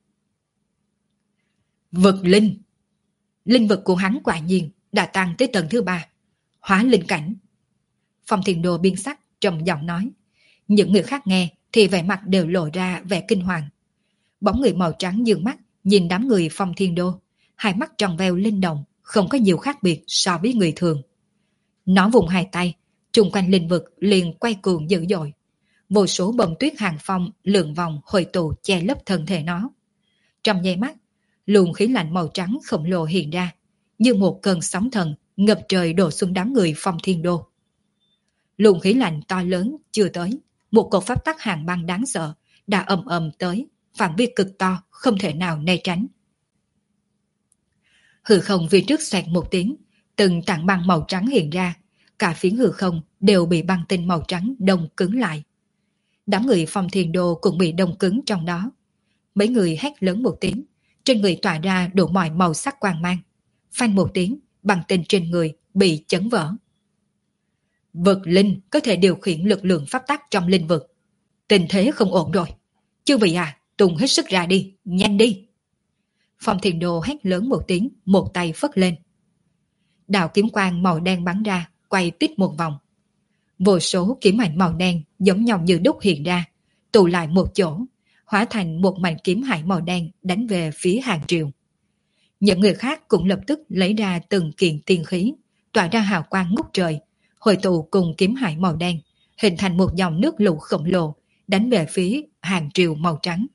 Vực linh. Linh vực của hắn quả nhiên đã tăng tới tầng thứ 3, hóa linh cảnh. Phong Thiên Đô biến sắc, trầm giọng nói. Những người khác nghe thì vẻ mặt đều lộ ra vẻ kinh hoàng. Bóng người màu trắng dương mắt nhìn đám người Phong Thiên Đô, hai mắt tròn veo linh động, không có nhiều khác biệt so với người thường. Nó vùng hai tay, chung quanh linh vực liền quay cuồng dữ dội. Vô số bông tuyết hàng phong lượn vòng hội tụ che lấp thân thể nó. Trong nháy mắt, luồng khí lạnh màu trắng khổng lồ hiện ra, như một cơn sóng thần ngập trời đổ xuống đám người Phong Thiên Đô. Luồng khí lạnh to lớn chưa tới, một cột pháp tắc hàng băng đáng sợ đã ầm ầm tới, phạm vi cực to, không thể nào né tránh. Hư không phía trước xoẹt một tiếng, từng tảng băng màu trắng hiện ra, cả phiến hư không đều bị băng tinh màu trắng đông cứng lại. Đám người Phong Thiên Đô cũng bị đông cứng trong đó. Mấy người hét lớn một tiếng, trên người tỏa ra đủ mọi màu sắc quang mang. Phanh một tiếng, băng tinh trên người bị chấn vỡ. Vực linh có thể điều khiển lực lượng pháp tắc trong linh vực. Tình thế không ổn rồi. Chư vị à, tung hết sức ra đi, nhanh đi. Phong Thiên Đô hét lớn một tiếng, một tay phất lên. Đạo kiếm quang màu đen bắn ra, quay tít một vòng. Vô số kiếm ảnh màu đen giống nhau như đúc hiện ra, tụ lại một chỗ, hóa thành một mảnh kiếm hải màu đen đánh về phía Hàng Triều. Những người khác cũng lập tức lấy ra từng kiện tiên khí, tỏa ra hào quang ngút trời, hội tụ cùng kiếm hải màu đen, hình thành một dòng nước lũ khổng lồ, đánh về phía Hàng Triều màu trắng.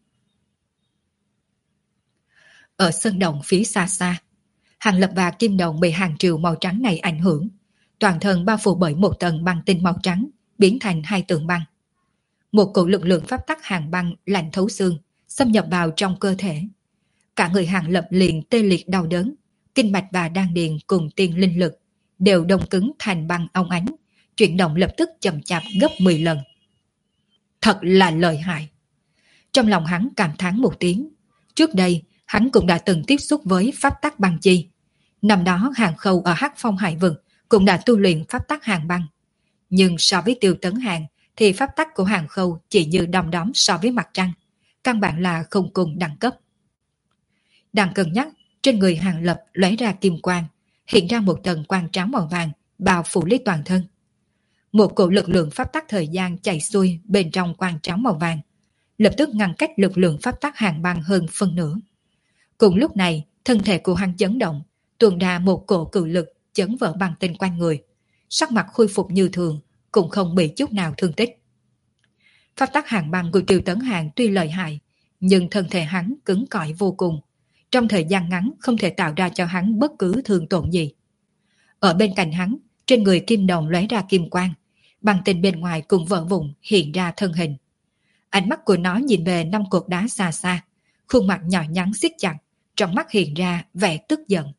Ở sân động phía xa xa, Hàng Lập và Kim Đồng bị Hàng Triều màu trắng này ảnh hưởng, toàn thân bao phủ bởi một tầng băng tinh màu trắng, biến thành hai tượng băng. Một cổ lực lượng pháp tắc hàng băng lạnh thấu xương, xâm nhập vào trong cơ thể. Cả người Hàng Lập liền tê liệt đau đớn, kinh mạch và đan điền cùng tiên linh lực đều đông cứng thành băng óng ánh, chuyển động lập tức chậm chạp gấp 10 lần. Thật là lợi hại. Trong lòng hắn cảm thán một tiếng. Trước đây, hắn cũng đã từng tiếp xúc với pháp tắc băng chi. Năm đó Hàng Khâu ở Hắc Phong Hải Vực cũng đã tu luyện pháp tắc hàng băng. Nhưng so với Tiêu Tấn Hàng thì pháp tắc của Hàng Khâu chỉ như đom đóm so với mặt trăng. Căn bản là không cùng đẳng cấp. Đang cân nhắc, trên người Hàng Lập lóe ra kim quang, hiện ra một tầng quang trắng màu vàng bao phủ lấy toàn thân. Một cổ lực lượng pháp tắc thời gian chạy xuôi bên trong quang trắng màu vàng, lập tức ngăn cách lực lượng pháp tắc hàng băng hơn phân nửa. Cùng lúc này, thân thể của hắn chấn động, tuôn ra một cổ cự lực chấn vỡ băng tinh quanh người, sắc mặt khôi phục như thường, cũng không bị chút nào thương tích. Pháp tắc hàng băng của Tiêu Tấn Hàng tuy lợi hại, nhưng thân thể hắn cứng cỏi vô cùng, trong thời gian ngắn không thể tạo ra cho hắn bất cứ thương tổn gì. Ở bên cạnh hắn, trên người Kim Đồng lóe ra kim quang, băng tinh bên ngoài cũng vỡ vụn hiện ra thân hình. Ánh mắt của nó nhìn về 5 cột đá xa xa, khuôn mặt nhỏ nhắn siết chặt, trong mắt hiện ra vẻ tức giận.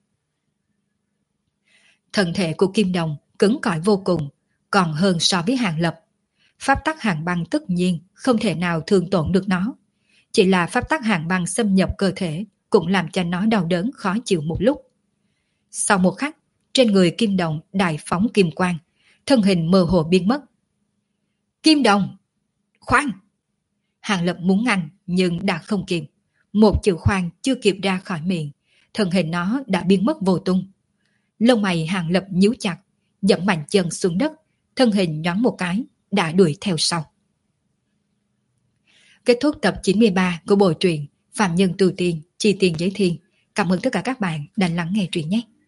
Thân thể của Kim Đồng cứng cỏi vô cùng, còn hơn so với Hàng Lập. Pháp tắc hàng băng tất nhiên không thể nào thương tổn được nó. Chỉ là pháp tắc hàng băng xâm nhập cơ thể cũng làm cho nó đau đớn khó chịu một lúc. Sau một khắc, trên người Kim Đồng đại phóng kim quang, thân hình mơ hồ biến mất. Kim Đồng! Khoan! Hàng Lập muốn ngăn nhưng đã không kịp. Một chữ khoan chưa kịp ra khỏi miệng, thân hình nó đã biến mất vô tung. Lông mày Hàng Lập nhíu chặt, dẫm mạnh chân xuống đất, thân hình nhoáng một cái, đã đuổi theo sau. Kết thúc tập 93 của bộ truyện Phạm Nhân Tu Tiên, Chi Tiền Giới Thiên. Cảm ơn tất cả các bạn đã lắng nghe truyện nhé.